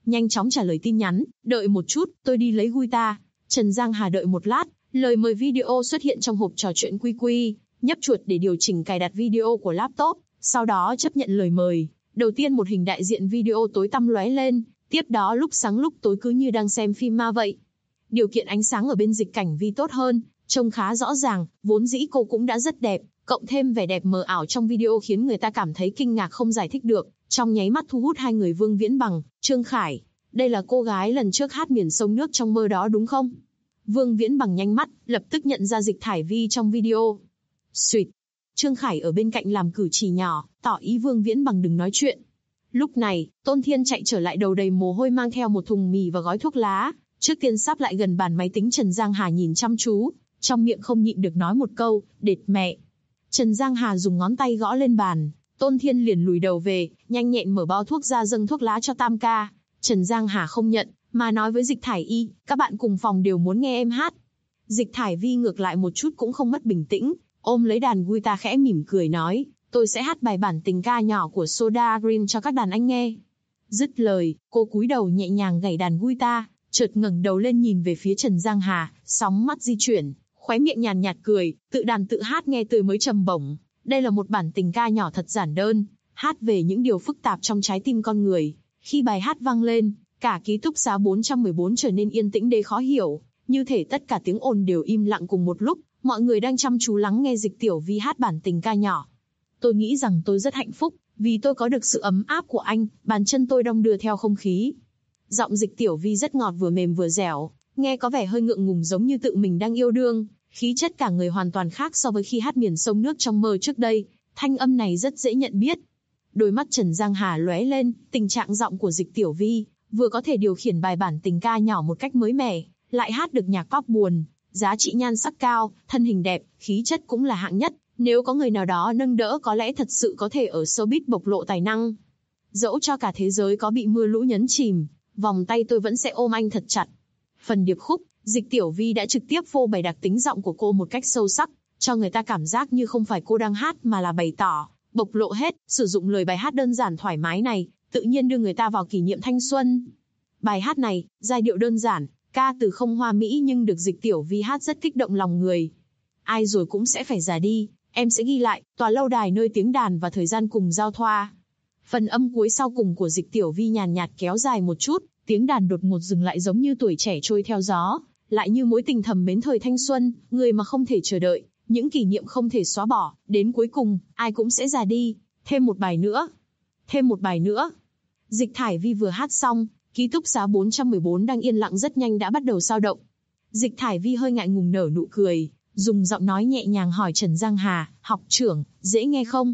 Speaker 2: nhanh chóng trả lời tin nhắn, đợi một chút, tôi đi lấy guitar. Trần Giang Hà đợi một lát, lời mời video xuất hiện trong hộp trò chuyện QQ, nhấp chuột để điều chỉnh cài đặt video của laptop, sau đó chấp nhận lời mời. Đầu tiên một hình đại diện video tối tăm lóe lên, tiếp đó lúc sáng lúc tối cứ như đang xem phim ma vậy. Điều kiện ánh sáng ở bên dịch cảnh vi tốt hơn, trông khá rõ ràng, vốn dĩ cô cũng đã rất đẹp, cộng thêm vẻ đẹp mờ ảo trong video khiến người ta cảm thấy kinh ngạc không giải thích được, trong nháy mắt thu hút hai người Vương Viễn Bằng, Trương Khải. Đây là cô gái lần trước hát miền sông nước trong mơ đó đúng không? Vương Viễn Bằng nhanh mắt, lập tức nhận ra Dịch Thải Vi trong video. Xuyệt. Trương Khải ở bên cạnh làm cử chỉ nhỏ, tỏ ý Vương Viễn Bằng đừng nói chuyện. Lúc này, Tôn Thiên chạy trở lại đầu đầy mồ hôi mang theo một thùng mì và gói thuốc lá, trước tiên sắp lại gần bàn máy tính. Trần Giang Hà nhìn chăm chú, trong miệng không nhịn được nói một câu, đệt mẹ. Trần Giang Hà dùng ngón tay gõ lên bàn, Tôn Thiên liền lùi đầu về, nhanh nhẹn mở bao thuốc ra dâng thuốc lá cho Tam ca. Trần Giang Hà không nhận, mà nói với Dịch Thải Y, các bạn cùng phòng đều muốn nghe em hát. Dịch Thải Vi ngược lại một chút cũng không mất bình tĩnh, ôm lấy đàn guitar khẽ mỉm cười nói, tôi sẽ hát bài bản tình ca nhỏ của Soda Green cho các đàn anh nghe. Dứt lời, cô cúi đầu nhẹ nhàng gảy đàn guitar, chợt ngẩng đầu lên nhìn về phía Trần Giang Hà, sóng mắt di chuyển, khóe miệng nhàn nhạt cười, tự đàn tự hát nghe tươi mới trầm bổng. Đây là một bản tình ca nhỏ thật giản đơn, hát về những điều phức tạp trong trái tim con người. Khi bài hát vang lên, cả ký túc xá 414 trở nên yên tĩnh đến khó hiểu, như thể tất cả tiếng ồn đều im lặng cùng một lúc, mọi người đang chăm chú lắng nghe Dịch Tiểu Vi hát bản tình ca nhỏ. Tôi nghĩ rằng tôi rất hạnh phúc, vì tôi có được sự ấm áp của anh, bàn chân tôi đong đưa theo không khí. Giọng Dịch Tiểu Vi rất ngọt vừa mềm vừa dẻo, nghe có vẻ hơi ngượng ngùng giống như tự mình đang yêu đương, khí chất cả người hoàn toàn khác so với khi hát miền sông nước trong mơ trước đây, thanh âm này rất dễ nhận biết. Đôi mắt Trần Giang Hà lóe lên, tình trạng giọng của Dịch Tiểu Vi, vừa có thể điều khiển bài bản tình ca nhỏ một cách mới mẻ, lại hát được nhạc pop buồn, giá trị nhan sắc cao, thân hình đẹp, khí chất cũng là hạng nhất, nếu có người nào đó nâng đỡ có lẽ thật sự có thể ở showbiz bộc lộ tài năng. Dẫu cho cả thế giới có bị mưa lũ nhấn chìm, vòng tay tôi vẫn sẽ ôm anh thật chặt. Phần điệp khúc, Dịch Tiểu Vi đã trực tiếp phô bày đặc tính giọng của cô một cách sâu sắc, cho người ta cảm giác như không phải cô đang hát mà là bày tỏ, bộc lộ hết, sử dụng lời bài hát đơn giản thoải mái này, tự nhiên đưa người ta vào kỷ niệm thanh xuân. Bài hát này, giai điệu đơn giản, ca từ không hoa mỹ nhưng được Dịch Tiểu Vi hát rất kích động lòng người. Ai rồi cũng sẽ phải già đi, em sẽ ghi lại, tòa lâu đài nơi tiếng đàn và thời gian cùng giao thoa. Phần âm cuối sau cùng của Dịch Tiểu Vi nhàn nhạt kéo dài một chút, tiếng đàn đột ngột dừng lại giống như tuổi trẻ trôi theo gió, lại như mối tình thầm mến thời thanh xuân, người mà không thể chờ đợi, những kỷ niệm không thể xóa bỏ, đến cuối cùng, ai cũng sẽ già đi, thêm một bài nữa. Thêm một bài nữa. Dịch Thải Vi vừa hát xong, ký túc xá 414 đang yên lặng rất nhanh đã bắt đầu xao động. Dịch Thải Vi hơi ngại ngùng nở nụ cười, dùng giọng nói nhẹ nhàng hỏi Trần Giang Hà, học trưởng, dễ nghe không?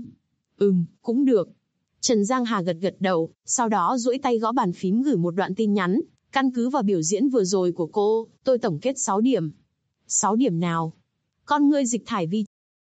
Speaker 2: Cũng được. Trần Giang Hà gật gật đầu, sau đó duỗi tay gõ bàn phím gửi một đoạn tin nhắn, căn cứ vào biểu diễn vừa rồi của cô, tôi tổng kết 6 điểm. 6 điểm nào? Con ngươi Dịch Thải Vi.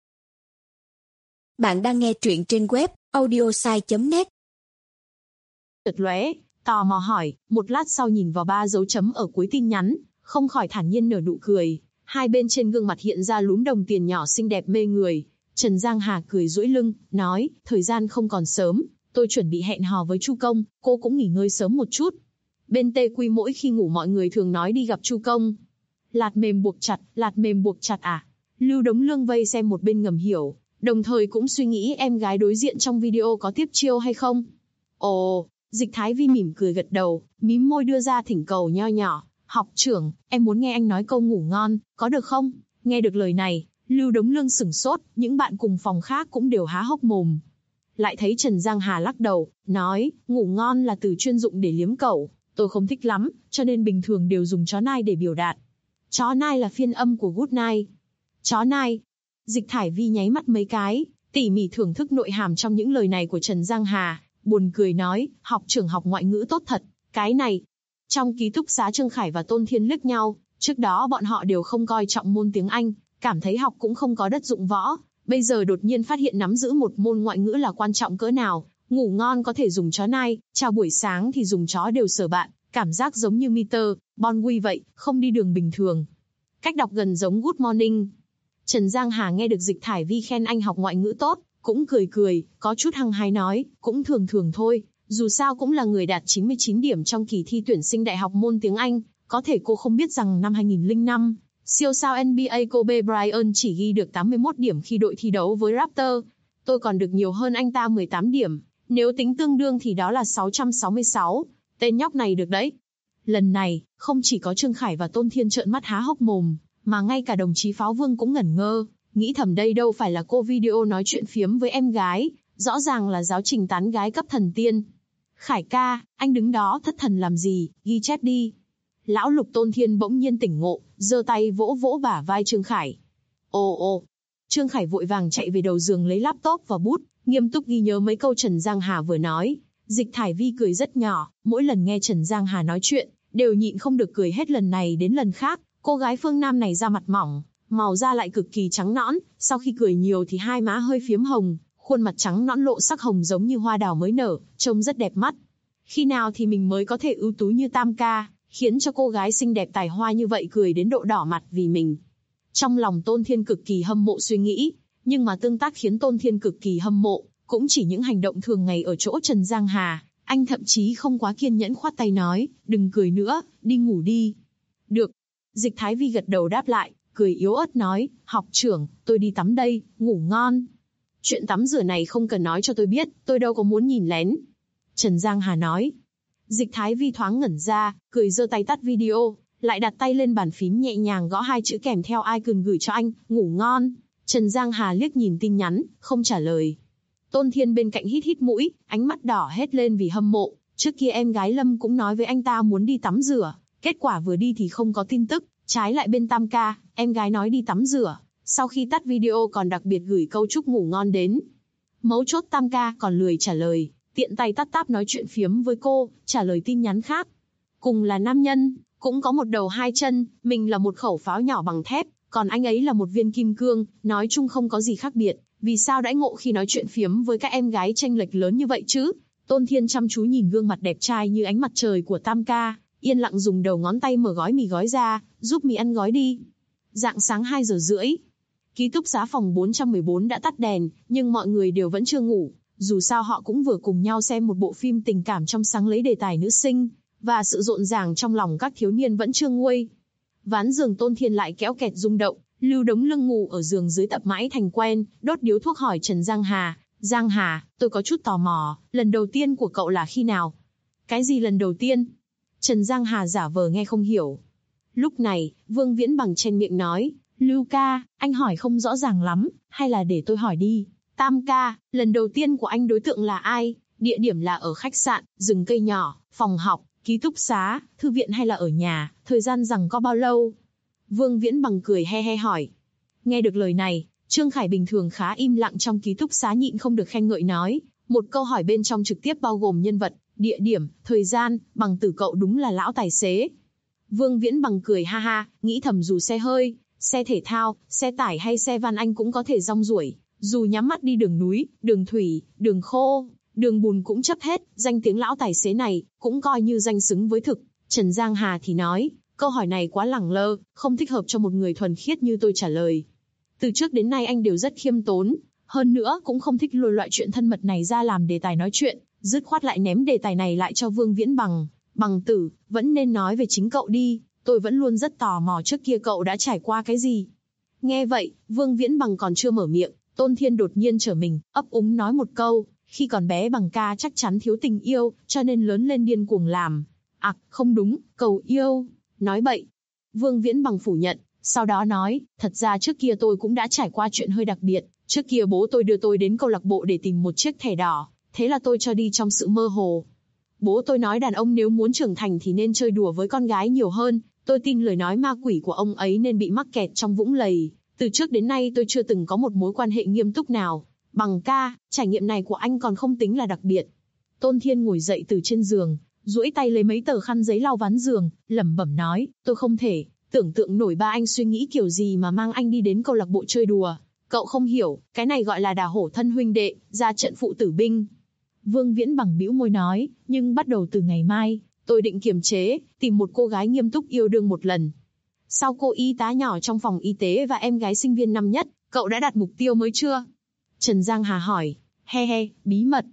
Speaker 3: Bạn đang nghe truyện trên web audiosai.net.
Speaker 2: Chợt lóe, tò mò hỏi, một lát sau nhìn vào 3 dấu chấm ở cuối tin nhắn, không khỏi thản nhiên nở nụ cười, hai bên trên gương mặt hiện ra lúm đồng tiền nhỏ xinh đẹp mê người. Trần Giang Hà cười duỗi lưng, nói, thời gian không còn sớm, tôi chuẩn bị hẹn hò với Chu Công, cô cũng nghỉ ngơi sớm một chút. Bên Tê Quy mỗi khi ngủ mọi người thường nói đi gặp Chu Công. Lạt mềm buộc chặt à? Lưu Đống Lương vây xem một bên ngầm hiểu, đồng thời cũng suy nghĩ em gái đối diện trong video có tiếp chiêu hay không. Ồ, Dịch Thái Vi mỉm cười gật đầu, mím môi đưa ra thỉnh cầu nho nhỏ, học trưởng, em muốn nghe anh nói câu ngủ ngon, có được không? Nghe được lời này, Lưu Đống Lương sửng sốt, những bạn cùng phòng khác cũng đều há hốc mồm. Lại thấy Trần Giang Hà lắc đầu, nói, ngủ ngon là từ chuyên dụng để liếm cẩu, tôi không thích lắm, cho nên bình thường đều dùng chó nai để biểu đạt. Chó nai là phiên âm của good night. Chó nai. Dịch Thải Vi nháy mắt mấy cái, tỉ mỉ thưởng thức nội hàm trong những lời này của Trần Giang Hà, buồn cười nói, học trưởng học ngoại ngữ tốt thật, cái này. Trong ký túc xá Trương Khải và Tôn Thiên liếc nhau, trước đó bọn họ đều không coi trọng môn tiếng Anh, cảm thấy học cũng không có đất dụng võ, bây giờ đột nhiên phát hiện nắm giữ một môn ngoại ngữ là quan trọng cỡ nào, ngủ ngon có thể dùng chó nai, chào buổi sáng thì dùng chó đều sở bạn, cảm giác giống như Mr. Bonwee vậy, không đi đường bình thường. Cách đọc gần giống Good Morning. Trần Giang Hà nghe được Dịch Thải Vi khen anh học ngoại ngữ tốt, cũng cười cười, có chút hăng hái nói, cũng thường thường thôi, Dù sao cũng là người đạt 99 điểm trong kỳ thi tuyển sinh đại học môn tiếng Anh, có thể cô không biết rằng năm 2005, siêu sao NBA Kobe Bryant chỉ ghi được 81 điểm khi đội thi đấu với Raptors. Tôi còn được nhiều hơn anh ta 18 điểm, nếu tính tương đương thì đó là 666. Tên nhóc này được đấy. Lần này, không chỉ có Trương Khải và Tôn Thiên trợn mắt há hốc mồm, mà ngay cả đồng chí Pháo Vương cũng ngẩn ngơ, nghĩ thầm đây đâu phải là cô video nói chuyện phiếm với em gái, rõ ràng là giáo trình tán gái cấp thần tiên. Khải ca, anh đứng đó thất thần làm gì, ghi chép đi. Lão Lục Tôn Thiên bỗng nhiên tỉnh ngộ, giơ tay vỗ vỗ bả vai Trương Khải. Ồ. Trương Khải vội vàng chạy về đầu giường lấy laptop và bút, nghiêm túc ghi nhớ mấy câu Trần Giang Hà vừa nói. Dịch Thải Vi cười rất nhỏ, mỗi lần nghe Trần Giang Hà nói chuyện, đều nhịn không được cười hết lần này đến lần khác. Cô gái phương Nam này da mặt mỏng, màu da lại cực kỳ trắng nõn, sau khi cười nhiều thì hai má hơi phiếm hồng, khuôn mặt trắng nõn lộ sắc hồng giống như hoa đào mới nở, trông rất đẹp mắt. Khi nào thì mình mới có thể ưu tú như Tam ca, khiến cho cô gái xinh đẹp tài hoa như vậy cười đến độ đỏ mặt vì mình. Trong lòng Tôn Thiên cực kỳ hâm mộ suy nghĩ, nhưng mà tương tác khiến Tôn Thiên cực kỳ hâm mộ, cũng chỉ những hành động thường ngày ở chỗ Trần Giang Hà. Anh thậm chí không quá kiên nhẫn khoát tay nói, đừng cười nữa, đi ngủ đi. Được. Dịch Thái Vi gật đầu đáp lại, cười yếu ớt nói, học trưởng, tôi đi tắm đây, ngủ ngon. Chuyện tắm rửa này không cần nói cho tôi biết, tôi đâu có muốn nhìn lén. Trần Giang Hà nói. Dịch Thái Vi thoáng ngẩn ra, cười giơ tay tắt video, lại đặt tay lên bàn phím nhẹ nhàng gõ hai chữ kèm theo icon gửi cho anh, ngủ ngon. Trần Giang Hà liếc nhìn tin nhắn, không trả lời. Tôn Thiên bên cạnh hít hít mũi, ánh mắt đỏ hết lên vì hâm mộ. Trước kia em gái Lâm cũng nói với anh ta muốn đi tắm rửa, kết quả vừa đi thì không có tin tức, trái lại bên Tam ca, em gái nói đi tắm rửa, sau khi tắt video còn đặc biệt gửi câu chúc ngủ ngon đến. Mấu chốt Tam ca còn lười trả lời, tiện tay tắt táp nói chuyện phiếm với cô, trả lời tin nhắn khác. Cùng là nam nhân, cũng có một đầu hai chân, mình là một khẩu pháo nhỏ bằng thép, còn anh ấy là một viên kim cương, nói chung không có gì khác biệt. Vì sao đãi ngộ khi nói chuyện phiếm với các em gái chênh lệch lớn như vậy chứ? Tôn Thiên chăm chú nhìn gương mặt đẹp trai như ánh mặt trời của Tam ca, yên lặng dùng đầu ngón tay mở gói mì gói ra, giúp mì ăn gói đi. Rạng sáng 2 giờ rưỡi, ký túc xá phòng 414 đã tắt đèn, nhưng mọi người đều vẫn chưa ngủ. Dù sao họ cũng vừa cùng nhau xem một bộ phim tình cảm trong sáng lấy đề tài nữ sinh, và sự rộn ràng trong lòng các thiếu niên vẫn chưa nguôi. Ván giường Tôn Thiên lại kéo kẹt rung động, lưu đống lưng ngủ ở giường dưới tập mãi thành quen, đốt điếu thuốc hỏi Trần Giang Hà. Giang Hà, tôi có chút tò mò, lần đầu tiên của cậu là khi nào? Cái gì lần đầu tiên? Trần Giang Hà giả vờ nghe không hiểu. Lúc này, Vương Viễn Bằng chen miệng nói, Lưu ca, anh hỏi không rõ ràng lắm, hay là để tôi hỏi đi. Tam ca, lần đầu tiên của anh đối tượng là ai? Địa điểm là ở khách sạn, rừng cây nhỏ, phòng học, ký túc xá, thư viện hay là ở nhà, thời gian giằng co bao lâu? Vương Viễn Bằng cười he he hỏi. Nghe được lời này, Trương Khải bình thường khá im lặng trong ký túc xá nhịn không được khen ngợi nói, một câu hỏi bên trong trực tiếp bao gồm nhân vật, địa điểm, thời gian, Bằng tử cậu đúng là lão tài xế. Vương Viễn Bằng cười ha ha, nghĩ thầm dù xe hơi, xe thể thao, xe tải hay xe van anh cũng có thể rong ruổi, dù nhắm mắt đi đường núi, đường thủy, đường khô, đường bùn cũng chấp hết, danh tiếng lão tài xế này cũng coi như danh xứng với thực. Trần Giang Hà thì nói, câu hỏi này quá lẳng lơ, không thích hợp cho một người thuần khiết như tôi trả lời. Từ trước đến nay anh đều rất khiêm tốn, hơn nữa cũng không thích lôi loại chuyện thân mật này ra làm đề tài nói chuyện, dứt khoát lại ném đề tài này lại cho Vương Viễn Bằng. Bằng tử, vẫn nên nói về chính cậu đi, tôi vẫn luôn rất tò mò trước kia cậu đã trải qua cái gì. Nghe vậy, Vương Viễn Bằng còn chưa mở miệng, Tôn Thiên đột nhiên trở mình, ấp úng nói một câu, khi còn bé Bằng ca chắc chắn thiếu tình yêu, cho nên lớn lên điên cuồng làm. Không đúng, cầu yêu. Nói bậy. Vương Viễn Bằng phủ nhận, sau đó nói, thật ra trước kia tôi cũng đã trải qua chuyện hơi đặc biệt, trước kia bố tôi đưa tôi đến câu lạc bộ để tìm một chiếc thẻ đỏ, thế là tôi cho đi trong sự mơ hồ. Bố tôi nói đàn ông nếu muốn trưởng thành thì nên chơi đùa với con gái nhiều hơn, tôi tin lời nói ma quỷ của ông ấy nên bị mắc kẹt trong vũng lầy. Từ trước đến nay tôi chưa từng có một mối quan hệ nghiêm túc nào. Bằng ca, trải nghiệm này của anh còn không tính là đặc biệt. Tôn Thiên ngồi dậy từ trên giường, duỗi tay lấy mấy tờ khăn giấy lau ván giường, lẩm bẩm nói, tôi không thể tưởng tượng nổi ba anh suy nghĩ kiểu gì mà mang anh đi đến câu lạc bộ chơi đùa. Cậu không hiểu, cái này gọi là đả hổ thân huynh đệ, ra trận phụ tử binh. Vương Viễn Bằng bĩu môi nói, nhưng bắt đầu từ ngày mai, tôi định kiềm chế, tìm một cô gái nghiêm túc yêu đương một lần. Sau cô y tá nhỏ trong phòng y tế và em gái sinh viên năm nhất, cậu đã đặt mục tiêu mới chưa? Trần Giang Hà hỏi, he he, bí mật.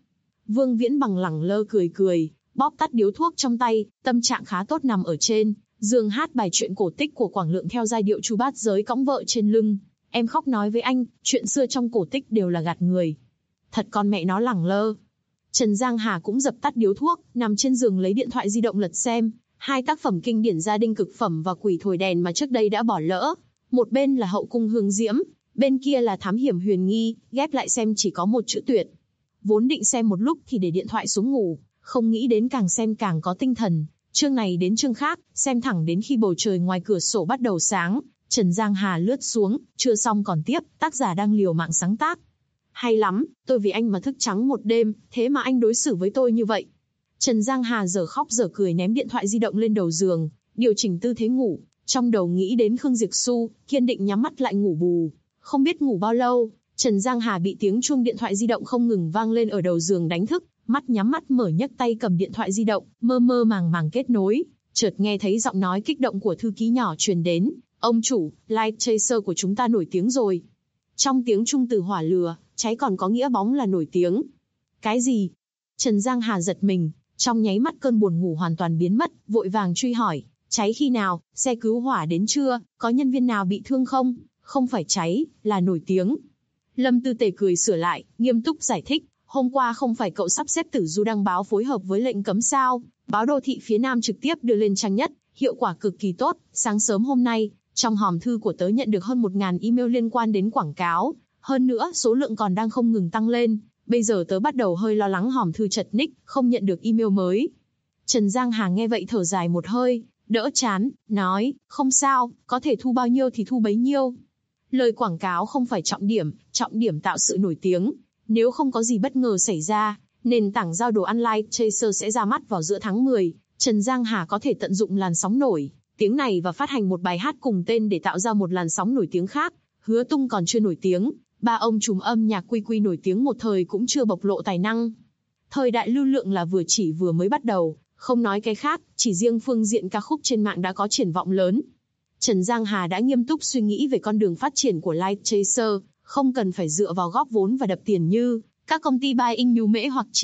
Speaker 2: Vương Viễn bằng lẳng lơ cười cười, bóp tắt điếu thuốc trong tay, tâm trạng khá tốt nằm ở trên giường hát bài chuyện cổ tích của Quảng Lượng theo giai điệu Chu Bát Giới cõng vợ trên lưng. Em khóc nói với anh, chuyện xưa trong cổ tích đều là gạt người. Thật con mẹ nó lẳng lơ. Trần Giang Hà cũng dập tắt điếu thuốc, nằm trên giường lấy điện thoại di động lật xem. Hai tác phẩm kinh điển gia đình cực phẩm và Quỷ thổi đèn mà trước đây đã bỏ lỡ. Một bên là Hậu cung hương diễm, bên kia là Thám hiểm huyền nghi, ghép lại xem chỉ có một chữ tuyệt. Vốn định xem một lúc thì để điện thoại xuống ngủ, không nghĩ đến càng xem càng có tinh thần. Chương này đến chương khác, xem thẳng đến khi bầu trời ngoài cửa sổ bắt đầu sáng. Trần Giang Hà lướt xuống, chưa xong còn tiếp, tác giả đang liều mạng sáng tác. Hay lắm, tôi vì anh mà thức trắng một đêm, thế mà anh đối xử với tôi như vậy. Trần Giang Hà giờ khóc giờ cười ném điện thoại di động lên đầu giường, điều chỉnh tư thế ngủ, trong đầu nghĩ đến Khương Diệp Xu, kiên định nhắm mắt lại ngủ bù. Không biết ngủ bao lâu, Trần Giang Hà bị tiếng chuông điện thoại di động không ngừng vang lên ở đầu giường đánh thức, mắt nhắm mắt mở nhấc tay cầm điện thoại di động, mơ mơ màng màng kết nối, chợt nghe thấy giọng nói kích động của thư ký nhỏ truyền đến, ông chủ, Light Chaser của chúng ta nổi tiếng rồi. Trong tiếng Trung từ hỏa lửa, cháy còn có nghĩa bóng là nổi tiếng. Cái gì? Trần Giang Hà giật mình, trong nháy mắt cơn buồn ngủ hoàn toàn biến mất, vội vàng truy hỏi, cháy khi nào, xe cứu hỏa đến chưa, có nhân viên nào bị thương không? Không phải cháy, là nổi tiếng. Lâm Tư Tề cười sửa lại, nghiêm túc giải thích, hôm qua không phải cậu sắp xếp Tử Du đăng báo phối hợp với lệnh cấm sao? Báo Đô thị phía Nam trực tiếp đưa lên trang nhất, hiệu quả cực kỳ tốt. Sáng sớm hôm nay, trong hòm thư của tớ nhận được hơn 1000 email liên quan đến quảng cáo. Hơn nữa, số lượng còn đang không ngừng tăng lên. Bây giờ tớ bắt đầu hơi lo lắng hòm thư chật ních, không nhận được email mới. Trần Giang Hà nghe vậy thở dài một hơi, đỡ chán, nói, không sao, có thể thu bao nhiêu thì thu bấy nhiêu. Lời quảng cáo không phải trọng điểm tạo sự nổi tiếng. Nếu không có gì bất ngờ xảy ra, nền tảng giao đồ ăn Light Chaser sẽ ra mắt vào giữa tháng 10. Trần Giang Hà có thể tận dụng làn sóng nổi tiếng này và phát hành một bài hát cùng tên để tạo ra một làn sóng nổi tiếng khác. Hứa Tung còn chưa nổi tiếng, ba ông trùm âm nhạc Quy Quy nổi tiếng một thời cũng chưa bộc lộ tài năng. Thời đại lưu lượng là vừa mới bắt đầu, không nói cái khác, chỉ riêng phương diện ca khúc trên mạng đã có triển vọng lớn. Trần Giang Hà đã nghiêm túc suy nghĩ về con đường phát triển của Light Chaser, không cần phải dựa vào góp vốn và đập tiền như các công ty Buy In New Mễ hoặc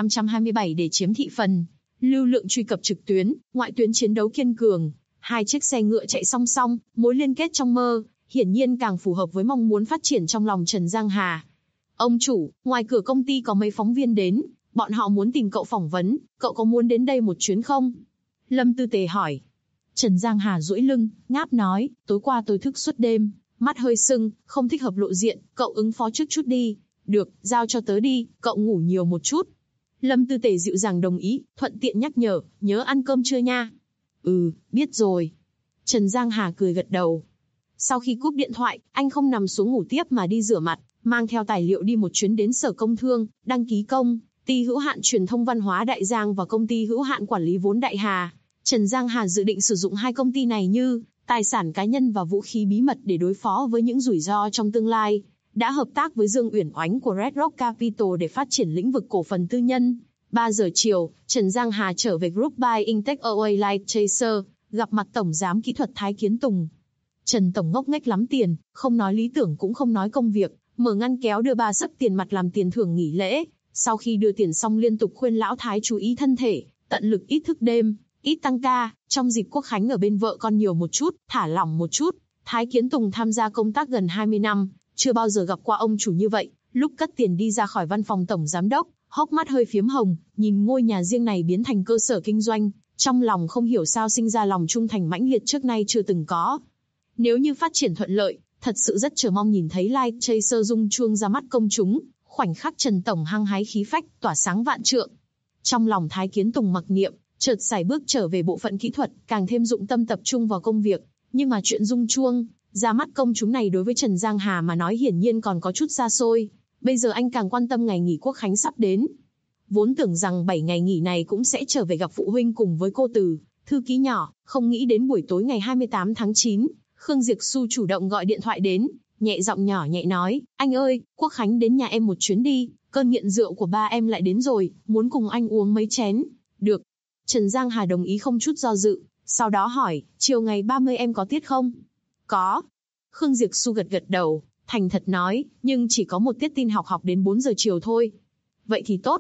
Speaker 2: 9527 để chiếm thị phần. Lưu lượng truy cập trực tuyến, ngoại tuyến chiến đấu kiên cường, hai chiếc xe ngựa chạy song song, mối liên kết trong mơ, hiển nhiên càng phù hợp với mong muốn phát triển trong lòng Trần Giang Hà. Ông chủ, ngoài cửa công ty có mấy phóng viên đến, bọn họ muốn tìm cậu phỏng vấn, cậu có muốn đến đây một chuyến không? Lâm Tư Tề hỏi. Trần Giang Hà duỗi lưng, ngáp nói, tối qua tôi thức suốt đêm, mắt hơi sưng, không thích hợp lộ diện, cậu ứng phó trước chút đi. Được, giao cho tớ đi, cậu ngủ nhiều một chút. Lâm Tư Tề dịu dàng đồng ý, thuận tiện nhắc nhở, nhớ ăn cơm trưa nha. Ừ, biết rồi. Trần Giang Hà cười gật đầu. Sau khi cúp điện thoại, anh không nằm xuống ngủ tiếp mà đi rửa mặt, mang theo tài liệu đi một chuyến đến Sở Công Thương, đăng ký công ty hữu hạn truyền thông văn hóa Đại Giang và công ty hữu hạn quản lý vốn Đại Hà. Trần Giang Hà dự định sử dụng hai công ty này như tài sản cá nhân và vũ khí bí mật để đối phó với những rủi ro trong tương lai. Đã hợp tác với Dương Uyển Oánh của Red Rock Capital để phát triển lĩnh vực cổ phần tư nhân. 3 giờ chiều, Trần Giang Hà trở về Group Buy In Takeaway Light Chaser, gặp mặt Tổng giám kỹ thuật Thái Kiến Tùng. Trần Tổng ngốc nghếch lắm tiền, không nói lý tưởng cũng không nói công việc, mở ngăn kéo đưa 3 xấp tiền mặt làm tiền thưởng nghỉ lễ. Sau khi đưa tiền xong liên tục khuyên lão Thái chú ý thân thể, tận lực ít thức đêm, ít tăng ca, trong dịp Quốc Khánh ở bên vợ con nhiều một chút, thả lỏng một chút. Thái Kiến Tùng tham gia công tác gần 20 năm, chưa bao giờ gặp qua ông chủ như vậy. Lúc cất tiền đi ra khỏi văn phòng tổng giám đốc, hốc mắt hơi phiếm hồng, nhìn ngôi nhà riêng này biến thành cơ sở kinh doanh, trong lòng không hiểu sao sinh ra lòng trung thành mãnh liệt trước nay chưa từng có. Nếu như phát triển thuận lợi, thật sự rất chờ mong nhìn thấy Light Chaser rung chuông ra mắt công chúng, khoảnh khắc Trần Tổng hăng hái khí phách, tỏa sáng vạn trượng. Trong lòng Thái Kiến Tùng mặc niệm, chợt sải bước trở về bộ phận kỹ thuật, càng thêm dụng tâm tập trung vào công việc. Nhưng mà chuyện rung chuông ra mắt công chúng này đối với Trần Giang Hà mà nói hiển nhiên còn có chút xa xôi. Bây giờ anh càng quan tâm ngày nghỉ Quốc Khánh sắp đến. Vốn tưởng rằng 7 ngày nghỉ này cũng sẽ trở về gặp phụ huynh cùng với cô Từ, thư ký nhỏ, không nghĩ đến buổi tối ngày 28 tháng 9, Khương Diệp Xu chủ động gọi điện thoại đến, nhẹ giọng nhỏ nhẹ nói, anh ơi, Quốc Khánh đến nhà em một chuyến đi, cơn nghiện rượu của ba em lại đến rồi, muốn cùng anh uống mấy chén. Được. Trần Giang Hà đồng ý không chút do dự, sau đó hỏi, chiều ngày 30 em có tiết không? Có. Khương Diệp Xu gật đầu, thành thật nói, nhưng chỉ có một tiết tin học đến 4 giờ chiều thôi. Vậy thì tốt.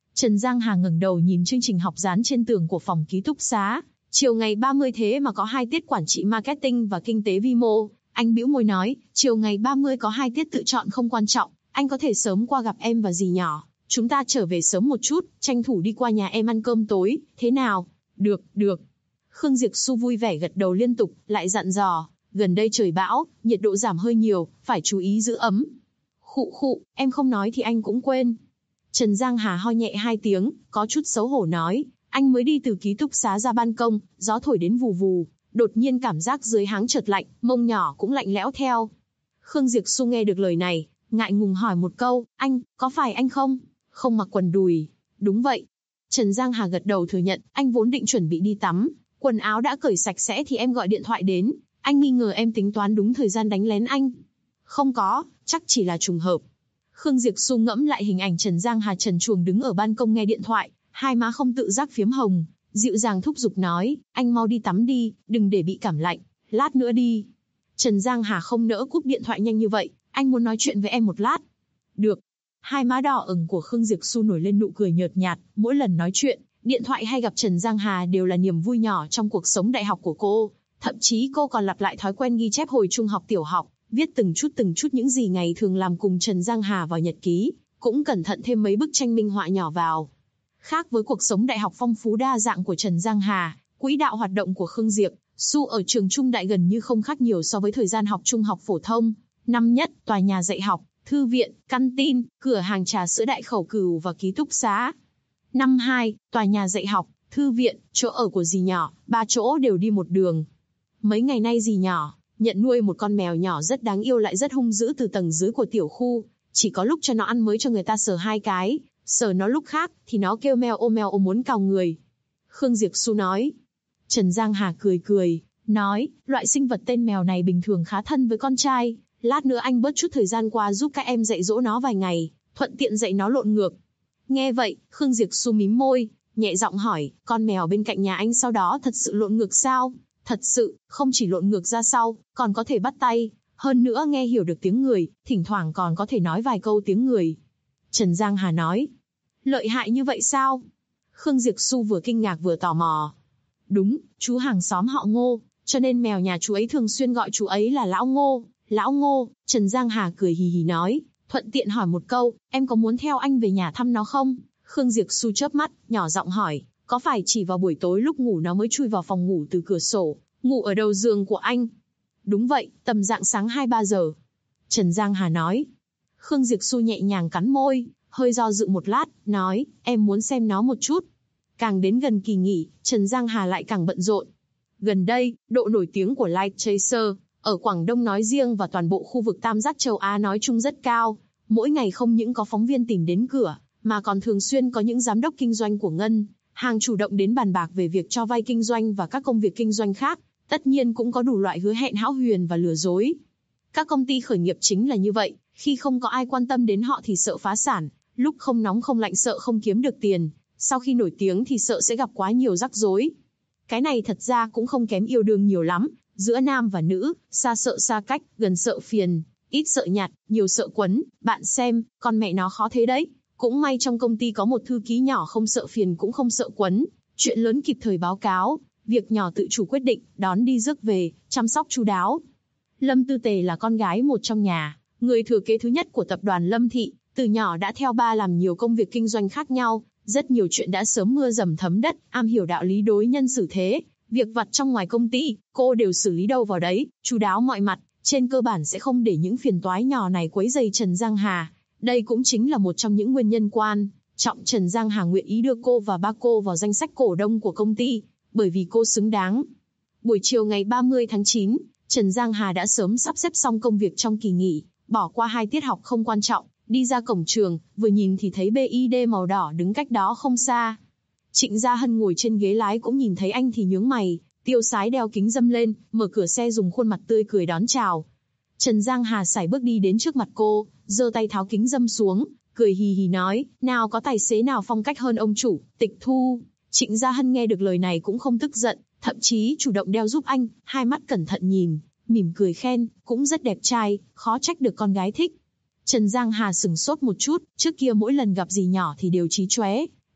Speaker 2: Trần Giang Hà ngẩng đầu nhìn chương trình học dán trên tường của phòng ký túc xá. Chiều ngày 30 thế mà có 2 tiết quản trị marketing và kinh tế vi mô. Anh bĩu môi nói, chiều ngày 30 có 2 tiết tự chọn không quan trọng, anh có thể sớm qua gặp em và dì nhỏ. Chúng ta trở về sớm một chút, tranh thủ đi qua nhà em ăn cơm tối, thế nào? Được, được. Khương Diệp Xu vui vẻ gật đầu liên tục, lại dặn dò, gần đây trời bão, nhiệt độ giảm hơi nhiều, phải chú ý giữ ấm. Khụ khụ, em không nói thì anh cũng quên. Trần Giang Hà ho nhẹ 2 tiếng, có chút xấu hổ nói, anh mới đi từ ký túc xá ra ban công, gió thổi đến vù vù, đột nhiên cảm giác dưới háng chợt lạnh, mông nhỏ cũng lạnh lẽo theo. Khương Diệp Xu nghe được lời này, ngại ngùng hỏi một câu, anh, có phải anh không mặc quần đùi? Đúng vậy. Trần Giang Hà gật đầu thừa nhận, anh vốn định chuẩn bị đi tắm, quần áo đã cởi sạch sẽ thì em gọi điện thoại đến, anh nghi ngờ em tính toán đúng thời gian đánh lén anh. Không có, chắc chỉ là trùng hợp. Khương Diệp Xu ngẫm lại hình ảnh Trần Giang Hà trần truồng đứng ở ban công nghe điện thoại, hai má không tự giác phiếm hồng, dịu dàng thúc giục nói, anh mau đi tắm đi, đừng để bị cảm lạnh, lát nữa đi. Trần Giang Hà không nỡ cúp điện thoại nhanh như vậy, anh muốn nói chuyện với em một lát. Được. Hai má đỏ ửng của Khương Diệp Xu nổi lên nụ cười nhợt nhạt, mỗi lần nói chuyện, điện thoại hay gặp Trần Giang Hà đều là niềm vui nhỏ trong cuộc sống đại học của cô. Thậm chí cô còn lặp lại thói quen ghi chép hồi trung học tiểu học, viết từng chút những gì ngày thường làm cùng Trần Giang Hà vào nhật ký, cũng cẩn thận thêm mấy bức tranh minh họa nhỏ vào. Khác với cuộc sống đại học phong phú đa dạng của Trần Giang Hà, quỹ đạo hoạt động của Khương Diệp Xu ở trường trung đại gần như không khác nhiều so với thời gian học trung học phổ thông. Năm nhất, tòa nhà dạy học, thư viện, căn tin, cửa hàng trà sữa Đại Khẩu Cửu và ký túc xá. Năm 2, tòa nhà dạy học, thư viện, chỗ ở của dì nhỏ, 3 chỗ đều đi một đường. Mấy ngày nay dì nhỏ nhận nuôi một con mèo nhỏ rất đáng yêu lại rất hung dữ từ tầng dưới của tiểu khu, chỉ có lúc cho nó ăn mới cho người ta sờ 2 cái, sờ nó lúc khác thì nó kêu meo ô muốn cào người. Khương Diệp Xu nói. Trần Giang Hà cười, nói, loại sinh vật tên mèo này bình thường khá thân với con trai, lát nữa anh bớt chút thời gian qua giúp các em dạy dỗ nó vài ngày, thuận tiện dạy nó lộn ngược. Nghe vậy, Khương Diệp Xu mím môi, nhẹ giọng hỏi, con mèo bên cạnh nhà anh sau đó thật sự lộn ngược sao? Thật sự, không chỉ lộn ngược ra sau, còn có thể bắt tay, hơn nữa nghe hiểu được tiếng người, thỉnh thoảng còn có thể nói vài câu tiếng người. Trần Giang Hà nói, lợi hại như vậy sao? Khương Diệp Xu vừa kinh ngạc vừa tò mò. Đúng, chú hàng xóm họ Ngô, cho nên mèo nhà chú ấy thường xuyên gọi chú ấy là Lão Ngô. Lão Ngô, Trần Giang Hà cười hì hì nói, thuận tiện hỏi một câu, em có muốn theo anh về nhà thăm nó không? Khương Diệp Xu chớp mắt, nhỏ giọng hỏi, có phải chỉ vào buổi tối lúc ngủ nó mới chui vào phòng ngủ từ cửa sổ, ngủ ở đầu giường của anh? Đúng vậy, tầm rạng sáng 2-3 giờ. Trần Giang Hà nói. Khương Diệp Xu nhẹ nhàng cắn môi, hơi do dự một lát, nói, em muốn xem nó một chút. Càng đến gần kỳ nghỉ, Trần Giang Hà lại càng bận rộn. Gần đây, độ nổi tiếng của Light Chaser ở Quảng Đông nói riêng và toàn bộ khu vực Tam Giác châu Á nói chung rất cao. Mỗi ngày không những có phóng viên tìm đến cửa, mà còn thường xuyên có những giám đốc kinh doanh của ngân hàng chủ động đến bàn bạc về việc cho vay kinh doanh và các công việc kinh doanh khác. Tất nhiên cũng có đủ loại hứa hẹn hão huyền và lừa dối. Các công ty khởi nghiệp chính là như vậy, khi không có ai quan tâm đến họ thì sợ phá sản, lúc không nóng không lạnh sợ không kiếm được tiền, sau khi nổi tiếng thì sợ sẽ gặp quá nhiều rắc rối. Cái này thật ra cũng không kém yêu đương nhiều lắm, giữa nam và nữ, xa sợ xa cách, gần sợ phiền, ít sợ nhạt, nhiều sợ quấn, bạn xem, con mẹ nó khó thế đấy. Cũng may trong công ty có một thư ký nhỏ không sợ phiền cũng không sợ quấn, chuyện lớn kịp thời báo cáo, việc nhỏ tự chủ quyết định, đón đi rước về, chăm sóc chu đáo. Lâm Tư Tề là con gái một trong nhà, người thừa kế thứ nhất của tập đoàn Lâm Thị, từ nhỏ đã theo ba làm nhiều công việc kinh doanh khác nhau, rất nhiều chuyện đã sớm mưa dầm thấm đất, am hiểu đạo lý đối nhân xử thế, việc vặt trong ngoài công ty, cô đều xử lý đâu vào đấy, chu đáo mọi mặt, trên cơ bản sẽ không để những phiền toái nhỏ này quấy rầy Trần Giang Hà. Đây cũng chính là một trong những nguyên nhân quan trọng Trần Giang Hà nguyện ý đưa cô và ba cô vào danh sách cổ đông của công ty, bởi vì cô xứng đáng. Buổi chiều ngày 30 tháng 9, Trần Giang Hà đã sớm sắp xếp xong công việc trong kỳ nghỉ, bỏ qua 2 tiết học không quan trọng, đi ra cổng trường, vừa nhìn thì thấy BID màu đỏ đứng cách đó không xa. Trịnh Gia Hân ngồi trên ghế lái cũng nhìn thấy anh thì nhướng mày, tiêu sái đeo kính râm lên, mở cửa xe dùng khuôn mặt tươi cười đón chào. Trần Giang Hà sải bước đi đến trước mặt cô, giơ tay tháo kính râm xuống, cười hì hì nói, nào có tài xế nào phong cách hơn ông chủ, tịch thu. Trịnh Gia Hân nghe được lời này cũng không tức giận, thậm chí chủ động đeo giúp anh, hai mắt cẩn thận nhìn, mỉm cười khen, cũng rất đẹp trai, khó trách được con gái thích. Trần Giang Hà sửng sốt một chút, trước kia mỗi lần gặp dì nhỏ thì đều chí chóe,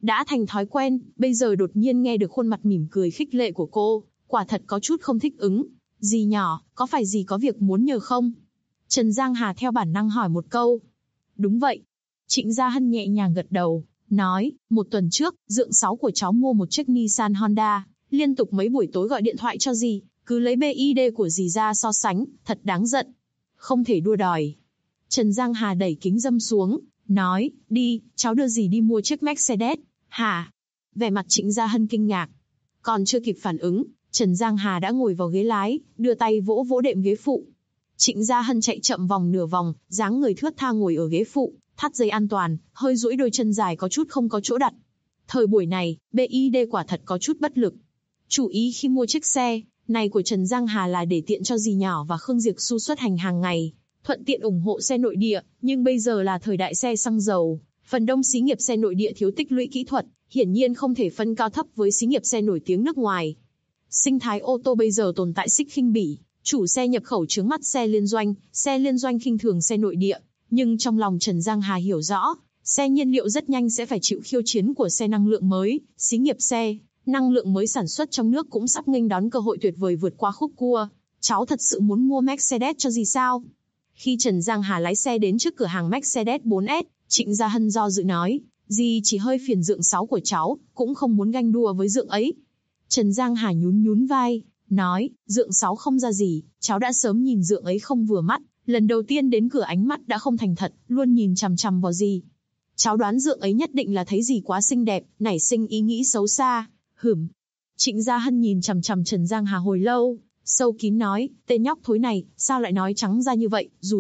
Speaker 2: Đã thành thói quen, bây giờ đột nhiên nghe được khuôn mặt mỉm cười khích lệ của cô, quả thật có chút không thích ứng. Dì nhỏ, có phải dì có việc muốn nhờ không? Trần Giang Hà theo bản năng hỏi một câu. Đúng vậy. Trịnh Gia Hân nhẹ nhàng gật đầu, nói, 1 tuần trước, dượng 6 của cháu mua một chiếc Nissan Honda, liên tục mấy buổi tối gọi điện thoại cho dì, cứ lấy BID của dì ra so sánh, thật đáng giận. Không thể đua đòi. Trần Giang Hà đẩy kính dâm xuống, nói, đi, cháu đưa dì đi mua chiếc Mercedes. Hả? Vẻ mặt Trịnh Gia Hân kinh ngạc. Còn chưa kịp phản ứng, Trần Giang Hà đã ngồi vào ghế lái, đưa tay vỗ vỗ đệm ghế phụ. Trịnh Gia Hân chạy chậm vòng nửa vòng, dáng người thướt tha ngồi ở ghế phụ, thắt dây an toàn, hơi duỗi đôi chân dài có chút không có chỗ đặt. Thời buổi này, BID quả thật có chút bất lực. Chủ ý khi mua chiếc xe này của Trần Giang Hà là để tiện cho dì nhỏ và Khương Diệp Xu xuất hành hàng ngày, thuận tiện ủng hộ xe nội địa, nhưng bây giờ là thời đại xe xăng dầu, phần đông xí nghiệp xe nội địa thiếu tích lũy kỹ thuật, hiển nhiên không thể phân cao thấp với xí nghiệp xe nổi tiếng nước ngoài. Sinh thái ô tô bây giờ tồn tại xích khinh bỉ, chủ xe nhập khẩu chướng mắt xe liên doanh khinh thường xe nội địa, nhưng trong lòng Trần Giang Hà hiểu rõ, xe nhiên liệu rất nhanh sẽ phải chịu khiêu chiến của xe năng lượng mới, xí nghiệp xe năng lượng mới sản xuất trong nước cũng sắp nghênh đón cơ hội tuyệt vời vượt qua khúc cua. Cháu thật sự muốn mua Mercedes cho gì sao? Khi Trần Giang Hà lái xe đến trước cửa hàng Mercedes 4S, Trịnh Gia Hân do dự nói, dì chỉ hơi phiền dượng 6 của cháu, cũng không muốn ganh đua với dượng ấy. Trần Giang Hà nhún vai, nói, dượng 6 không ra gì, cháu đã sớm nhìn dượng ấy không vừa mắt, lần đầu tiên đến cửa ánh mắt đã không thành thật, luôn nhìn chằm chằm vào dì. Cháu đoán dượng ấy nhất định là thấy dì quá xinh đẹp, nảy sinh ý nghĩ xấu xa. Trịnh Gia Hân nhìn chằm chằm Trần Giang Hà hồi lâu, sâu kín nói, tên nhóc thối này, sao lại nói trắng ra như vậy, dù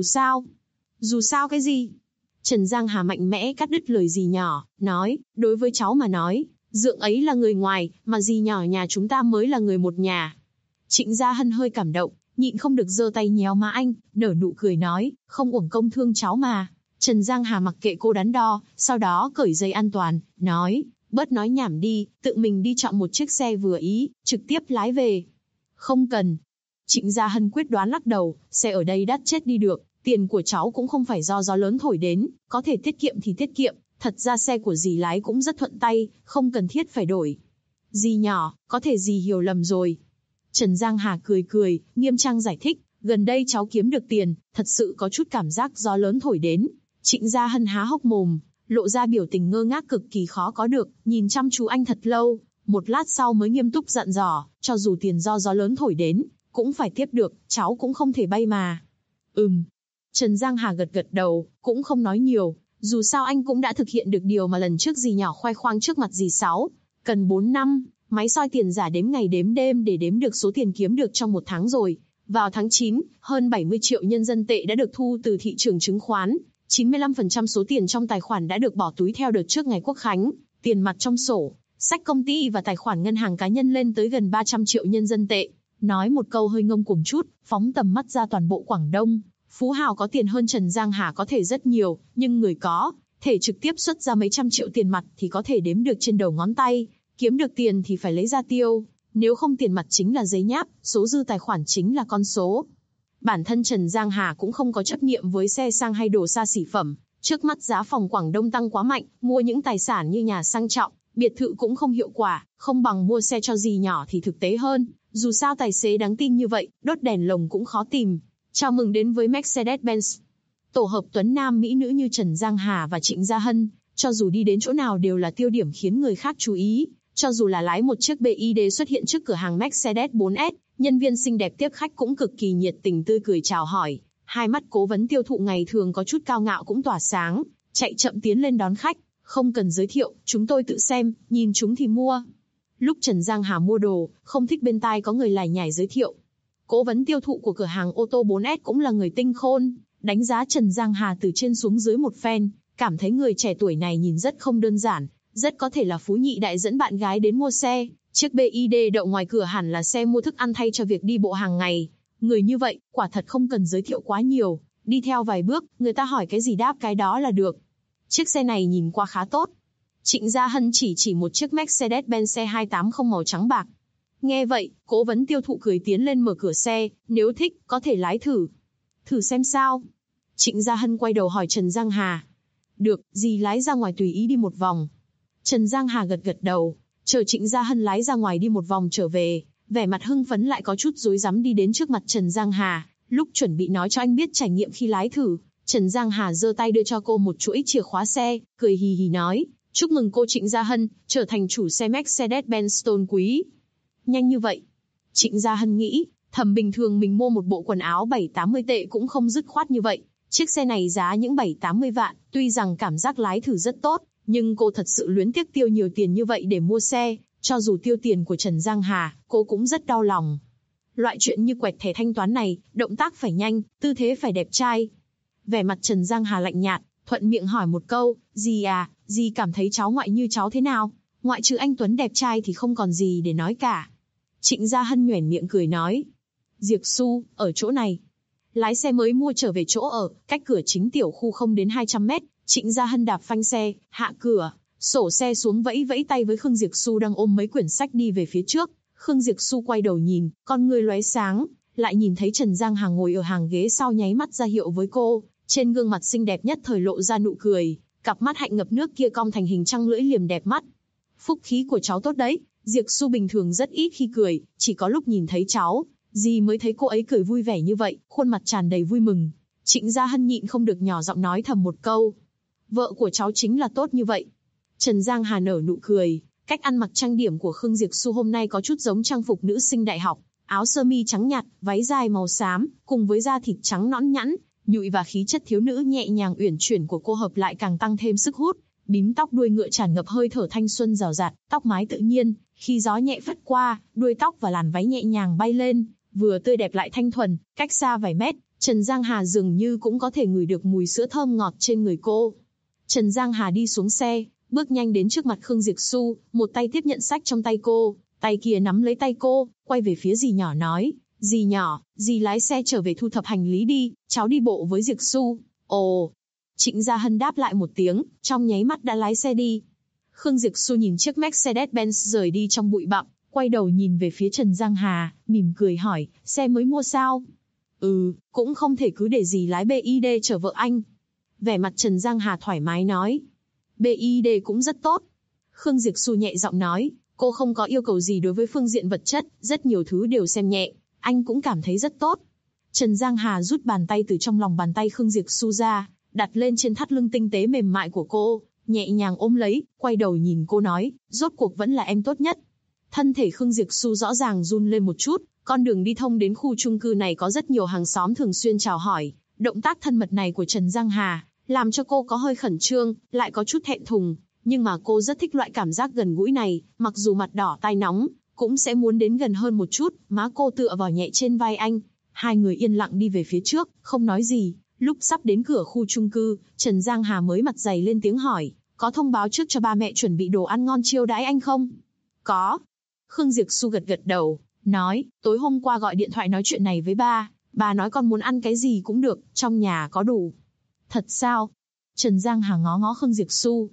Speaker 2: sao cái gì? Trần Giang Hà mạnh mẽ cắt đứt lời dì nhỏ, nói, đối với cháu mà nói, dượng ấy là người ngoài, mà dì nhỏ nhà chúng ta mới là người một nhà. Trịnh Gia Hân hơi cảm động, nhịn không được giơ tay nhéo má anh, nở nụ cười nói, không uổng công thương cháu mà. Trần Giang Hà mặc kệ cô đắn đo, sau đó cởi dây an toàn, nói, bớt nói nhảm đi, tự mình đi chọn một chiếc xe vừa ý, trực tiếp lái về. Không cần. Trịnh Gia Hân quyết đoán lắc đầu, xe ở đây đắt chết đi được, tiền của cháu cũng không phải do gió lớn thổi đến, có thể tiết kiệm thì tiết kiệm, thật ra xe của dì lái cũng rất thuận tay, không cần thiết phải đổi. Dì nhỏ, có thể dì hiểu lầm rồi. Trần Giang Hà cười, nghiêm trang giải thích, gần đây cháu kiếm được tiền, thật sự có chút cảm giác gió lớn thổi đến. Trịnh Gia Hân há hốc mồm, lộ ra biểu tình ngơ ngác cực kỳ khó có được, nhìn chăm chú anh thật lâu, một lát sau mới nghiêm túc dặn dò, cho dù tiền do gió lớn thổi đến, cũng phải tiếp được, cháu cũng không thể bay mà. Trần Giang Hà gật đầu, cũng không nói nhiều, dù sao anh cũng đã thực hiện được điều mà lần trước dì nhỏ khoe khoang trước mặt dì Sáu, cần 4 năm, máy soi tiền giả đếm ngày đếm đêm để đếm được số tiền kiếm được trong 1 tháng rồi. Vào tháng 9, hơn 70 triệu nhân dân tệ đã được thu từ thị trường chứng khoán, 95% số tiền trong tài khoản đã được bỏ túi theo đợt trước ngày Quốc khánh, tiền mặt trong sổ, sách công ty và tài khoản ngân hàng cá nhân lên tới gần 300 triệu nhân dân tệ. Nói một câu hơi ngông cuồng chút, phóng tầm mắt ra toàn bộ Quảng Đông, phú hào có tiền hơn Trần Giang Hà có thể rất nhiều, nhưng người có thể trực tiếp xuất ra mấy trăm triệu tiền mặt thì có thể đếm được trên đầu ngón tay, kiếm được tiền thì phải lấy ra tiêu, nếu không tiền mặt chính là giấy nháp, số dư tài khoản chính là con số. Bản thân Trần Giang Hà cũng không có chấp niệm với xe sang hay đồ xa xỉ phẩm, trước mắt giá phòng Quảng Đông tăng quá mạnh, mua những tài sản như nhà sang trọng, biệt thự cũng không hiệu quả, không bằng mua xe cho dì nhỏ thì thực tế hơn, dù sao tài xế đáng tin như vậy, đốt đèn lồng cũng khó tìm. Chào mừng đến với Mercedes-Benz. Tổ hợp tuấn nam mỹ nữ như Trần Giang Hà và Trịnh Gia Hân, cho dù đi đến chỗ nào đều là tiêu điểm khiến người khác chú ý, cho dù là lái một chiếc BID xuất hiện trước cửa hàng Mercedes 4S, nhân viên xinh đẹp tiếp khách cũng cực kỳ nhiệt tình tươi cười chào hỏi, hai mắt cố vấn tiêu thụ ngày thường có chút cao ngạo cũng tỏa sáng, chạy chậm tiến lên đón khách, không cần giới thiệu, chúng tôi tự xem, nhìn chúng thì mua. Lúc Trần Giang Hà mua đồ, không thích bên tai có người lải nhải giới thiệu. Cố vấn tiêu thụ của cửa hàng ô tô 4S cũng là người tinh khôn, đánh giá Trần Giang Hà từ trên xuống dưới một phen, cảm thấy người trẻ tuổi này nhìn rất không đơn giản, rất có thể là phú nhị đại dẫn bạn gái đến mua xe, chiếc BID đậu ngoài cửa hẳn là xe mua thức ăn thay cho việc đi bộ hàng ngày. Người như vậy, quả thật không cần giới thiệu quá nhiều, đi theo vài bước, người ta hỏi cái gì đáp cái đó là được. Chiếc xe này nhìn qua khá tốt. Trịnh Gia Hân chỉ một chiếc Mercedes-Benz C280 màu trắng bạc. Nghe vậy, cố vấn tiêu thụ cười tiến lên mở cửa xe, nếu thích, có thể lái thử. Thử xem sao? Trịnh Gia Hân quay đầu hỏi Trần Giang Hà. Được, dì lái ra ngoài tùy ý đi một vòng. Trần Giang Hà gật gật đầu, chờ Trịnh Gia Hân lái ra ngoài đi một vòng trở về, vẻ mặt hưng phấn lại có chút rối rắm đi đến trước mặt Trần Giang Hà, lúc chuẩn bị nói cho anh biết trải nghiệm khi lái thử, Trần Giang Hà giơ tay đưa cho cô một chuỗi chìa khóa xe, cười hì hì nói, chúc mừng cô Trịnh Gia Hân, trở thành chủ xe Mercedes-Benz Stone quý. Nhanh như vậy. Trịnh Gia Hân nghĩ, thầm bình thường mình mua một bộ quần áo 7-80 tệ cũng không dứt khoát như vậy. Chiếc xe này giá những 7-80 vạn, tuy rằng cảm giác lái thử rất tốt, nhưng cô thật sự luyến tiếc tiêu nhiều tiền như vậy để mua xe, cho dù tiêu tiền của Trần Giang Hà, cô cũng rất đau lòng. Loại chuyện như quẹt thẻ thanh toán này, động tác phải nhanh, tư thế phải đẹp trai. Vẻ mặt Trần Giang Hà lạnh nhạt, thuận miệng hỏi một câu, dì à, dì cảm thấy cháu ngoại như cháu thế nào? Ngoại trừ anh Tuấn đẹp trai thì không còn gì để nói cả. Trịnh Gia Hân nhoẻn miệng cười nói, Diệc Xu, ở chỗ này. Lái xe mới mua trở về chỗ ở, cách cửa chính tiểu khu không đến 200 mét, Trịnh Gia Hân đạp phanh xe, hạ cửa, sổ xe xuống vẫy vẫy tay với Khương Diệc Xu đang ôm mấy quyển sách đi về phía trước. Khương Diệc Xu quay đầu nhìn, con người lóe sáng, lại nhìn thấy Trần Giang Hà ngồi ở hàng ghế sau nháy mắt ra hiệu với cô, trên gương mặt xinh đẹp nhất thời lộ ra nụ cười, cặp mắt hạnh ngập nước kia cong thành hình trăng lưỡi liềm đẹp mắt. Phúc khí của cháu tốt đấy, Diệc Xu bình thường rất ít khi cười, chỉ có lúc nhìn thấy cháu, dì mới thấy cô ấy cười vui vẻ như vậy, khuôn mặt tràn đầy vui mừng. Trịnh Gia Hân nhịn không được nhỏ giọng nói thầm một câu, vợ của cháu chính là tốt như vậy. Trần Giang Hà nở nụ cười, cách ăn mặc trang điểm của Khương Diệc Xu hôm nay có chút giống trang phục nữ sinh đại học, áo sơ mi trắng nhạt, váy dài màu xám, cùng với da thịt trắng nõn nhẵn, nhụy và khí chất thiếu nữ nhẹ nhàng uyển chuyển của cô hợp lại càng tăng thêm sức hút. Bím tóc đuôi ngựa tràn ngập hơi thở thanh xuân rào rạt, tóc mái tự nhiên, khi gió nhẹ phất qua, đuôi tóc và làn váy nhẹ nhàng bay lên, vừa tươi đẹp lại thanh thuần. Cách xa vài mét, Trần Giang Hà dường như cũng có thể ngửi được mùi sữa thơm ngọt trên người cô. Trần Giang Hà đi xuống xe, bước nhanh đến trước mặt Khương Diệc Xu, một tay tiếp nhận sách trong tay cô, tay kia nắm lấy tay cô, quay về phía dì nhỏ nói, dì nhỏ, dì lái xe trở về thu thập hành lý đi, cháu đi bộ với Diệc Xu. Ồ. Trịnh Gia Hân đáp lại một tiếng, trong nháy mắt đã lái xe đi. Khương Diệc Xu nhìn chiếc Mercedes-Benz rời đi trong bụi bặm, quay đầu nhìn về phía Trần Giang Hà, mỉm cười hỏi, xe mới mua sao? Cũng không thể cứ để dì lái BID chở vợ anh. Vẻ mặt Trần Giang Hà thoải mái nói, BID cũng rất tốt. Khương Diệc Xu nhẹ giọng nói, cô không có yêu cầu gì đối với phương diện vật chất, rất nhiều thứ đều xem nhẹ, anh cũng cảm thấy rất tốt. Trần Giang Hà rút bàn tay từ trong lòng bàn tay Khương Diệc Xu ra, đặt lên trên thắt lưng tinh tế mềm mại của cô, nhẹ nhàng ôm lấy, quay đầu nhìn cô nói, rốt cuộc vẫn là em tốt nhất. Thân thể Khương Diệc Xu rõ ràng run lên một chút, con đường đi thông đến khu chung cư này có rất nhiều hàng xóm thường xuyên chào hỏi, động tác thân mật này của Trần Giang Hà, làm cho cô có hơi khẩn trương, lại có chút thẹn thùng, nhưng mà cô rất thích loại cảm giác gần gũi này, mặc dù mặt đỏ tai nóng, cũng sẽ muốn đến gần hơn một chút, má cô tựa vào nhẹ trên vai anh. Hai người yên lặng đi về phía trước, không nói gì. Lúc sắp đến cửa khu chung cư, Trần Giang Hà mới mặt dày lên tiếng hỏi, có thông báo trước cho ba mẹ chuẩn bị đồ ăn ngon chiêu đãi anh không? Có. Khương Diệc Xu gật gật đầu, nói, tối hôm qua gọi điện thoại nói chuyện này với ba nói con muốn ăn cái gì cũng được, trong nhà có đủ. Thật sao? Trần Giang Hà ngó ngó Khương Diệc Xu.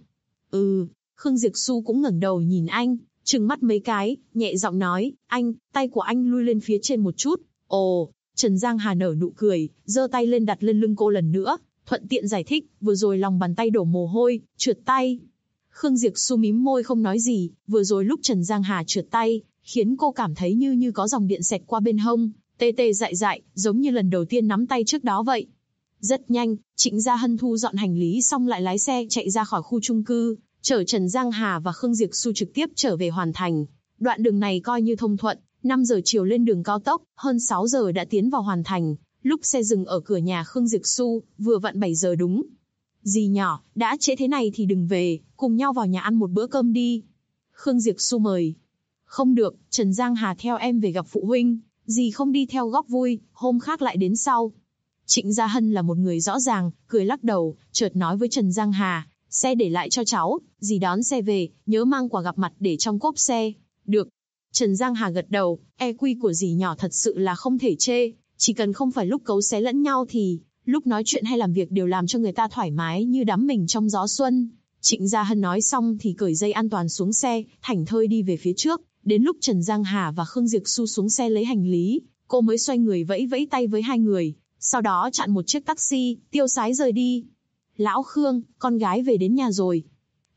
Speaker 2: Khương Diệc Xu cũng ngẩng đầu nhìn anh, trừng mắt mấy cái, nhẹ giọng nói, anh, tay của anh lui lên phía trên một chút. Ồ. Trần Giang Hà nở nụ cười, giơ tay lên đặt lên lưng cô lần nữa, thuận tiện giải thích, vừa rồi lòng bàn tay đổ mồ hôi, trượt tay. Khương Diệc Xu mím môi không nói gì, vừa rồi lúc Trần Giang Hà trượt tay, khiến cô cảm thấy như có dòng điện xẹt qua bên hông, tê tê dại dại, giống như lần đầu tiên nắm tay trước đó vậy. Rất nhanh, Trịnh Gia Hân thu dọn hành lý xong lại lái xe chạy ra khỏi khu chung cư, chở Trần Giang Hà và Khương Diệc Xu trực tiếp trở về Hoàn Thành. Đoạn đường này coi như thông thuận, 5 giờ chiều lên đường cao tốc, hơn 6 giờ đã tiến vào Hoàn Thành. Lúc xe dừng ở cửa nhà Khương Diệc Xu, vừa vặn 7 giờ đúng. Dì nhỏ, đã trễ thế này thì đừng về, cùng nhau vào nhà ăn một bữa cơm đi. Khương Diệc Xu mời. Không được, Trần Giang Hà theo em về gặp phụ huynh, dì không đi theo góp vui, hôm khác lại đến sau. Trịnh Gia Hân là một người rõ ràng, cười lắc đầu, chợt nói với Trần Giang Hà, xe để lại cho cháu, dì đón xe về, nhớ mang quà gặp mặt để trong cốp xe. Được. Trần Giang Hà gật đầu, EQ của dì nhỏ thật sự là không thể chê, chỉ cần không phải lúc cấu xé lẫn nhau thì, lúc nói chuyện hay làm việc đều làm cho người ta thoải mái như đắm mình trong gió xuân. Trịnh Gia Hân nói xong thì cởi dây an toàn xuống xe, thảnh thơi đi về phía trước, đến lúc Trần Giang Hà và Khương Diệc Xu xuống xe lấy hành lý, cô mới xoay người vẫy vẫy tay với hai người, sau đó chặn một chiếc taxi, tiêu sái rời đi. Lão Khương, con gái về đến nhà rồi.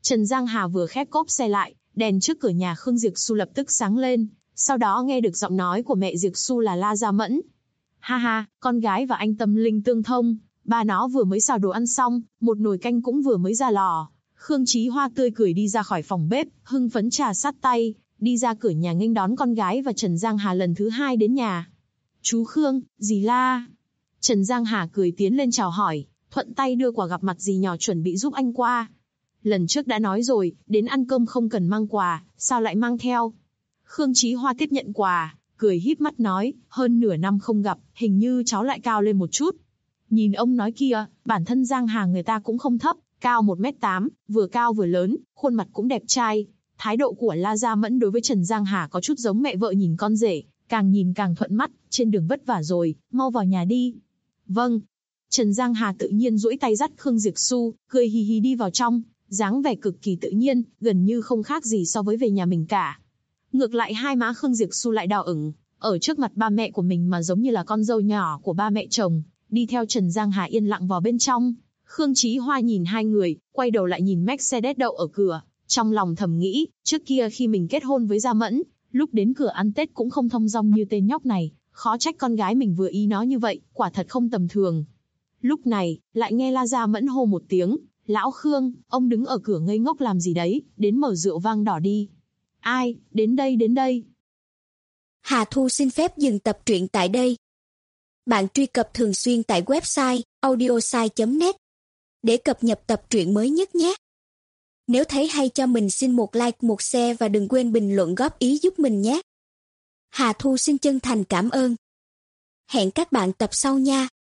Speaker 2: Trần Giang Hà vừa khép cốp xe lại, đèn trước cửa nhà Khương Diệp Xu lập tức sáng lên, sau đó nghe được giọng nói của mẹ Diệp Xu là La Gia Mẫn. Ha ha, con gái và anh tâm linh tương thông, ba nó vừa mới xào đồ ăn xong, một nồi canh cũng vừa mới ra lò. Khương Chí Hoa tươi cười đi ra khỏi phòng bếp, hưng phấn trà sát tay, đi ra cửa nhà nghênh đón con gái và Trần Giang Hà lần thứ hai đến nhà. Chú Khương, dì La. Trần Giang Hà cười tiến lên chào hỏi, thuận tay đưa quà gặp mặt dì nhỏ chuẩn bị giúp anh qua. Lần trước đã nói rồi, đến ăn cơm không cần mang quà, sao lại mang theo? Khương Chí Hoa tiếp nhận quà, cười híp mắt nói, hơn nửa năm không gặp, hình như cháu lại cao lên một chút. Nhìn ông nói kia, bản thân Giang Hà người ta cũng không thấp, cao 1m8, vừa cao vừa lớn, khuôn mặt cũng đẹp trai. Thái độ của La Gia Mẫn đối với Trần Giang Hà có chút giống mẹ vợ nhìn con rể, càng nhìn càng thuận mắt, trên đường vất vả rồi, mau vào nhà đi. Vâng. Trần Giang Hà tự nhiên duỗi tay dắt Khương Diệp Xu, cười hì hì đi vào trong, dáng vẻ cực kỳ tự nhiên, gần như không khác gì so với về nhà mình cả. Ngược lại hai má Khương Diệp Xu lại đỏ ửng, ở trước mặt ba mẹ của mình mà giống như là con dâu nhỏ của ba mẹ chồng, đi theo Trần Giang Hà yên lặng vào bên trong. Khương Chí Hoa nhìn hai người, quay đầu lại nhìn Mercedes đậu ở cửa, trong lòng thầm nghĩ, trước kia khi mình kết hôn với Gia Mẫn, lúc đến cửa ăn Tết cũng không thong dong như tên nhóc này, khó trách con gái mình vừa ý nó như vậy, quả thật không tầm thường. Lúc này, lại nghe La Gia Mẫn hô một tiếng, Lão Khương, ông đứng ở cửa ngây ngốc làm gì đấy, đến mở rượu vang đỏ đi. Ai, đến đây đến đây.
Speaker 3: Hà Thu xin phép dừng tập truyện tại đây. Bạn truy cập thường xuyên tại website audiosai.net để cập nhật tập truyện mới nhất nhé. Nếu thấy hay cho mình xin một like, một share và đừng quên bình luận góp ý giúp mình nhé. Hà Thu xin chân thành cảm ơn. Hẹn các bạn tập sau nha.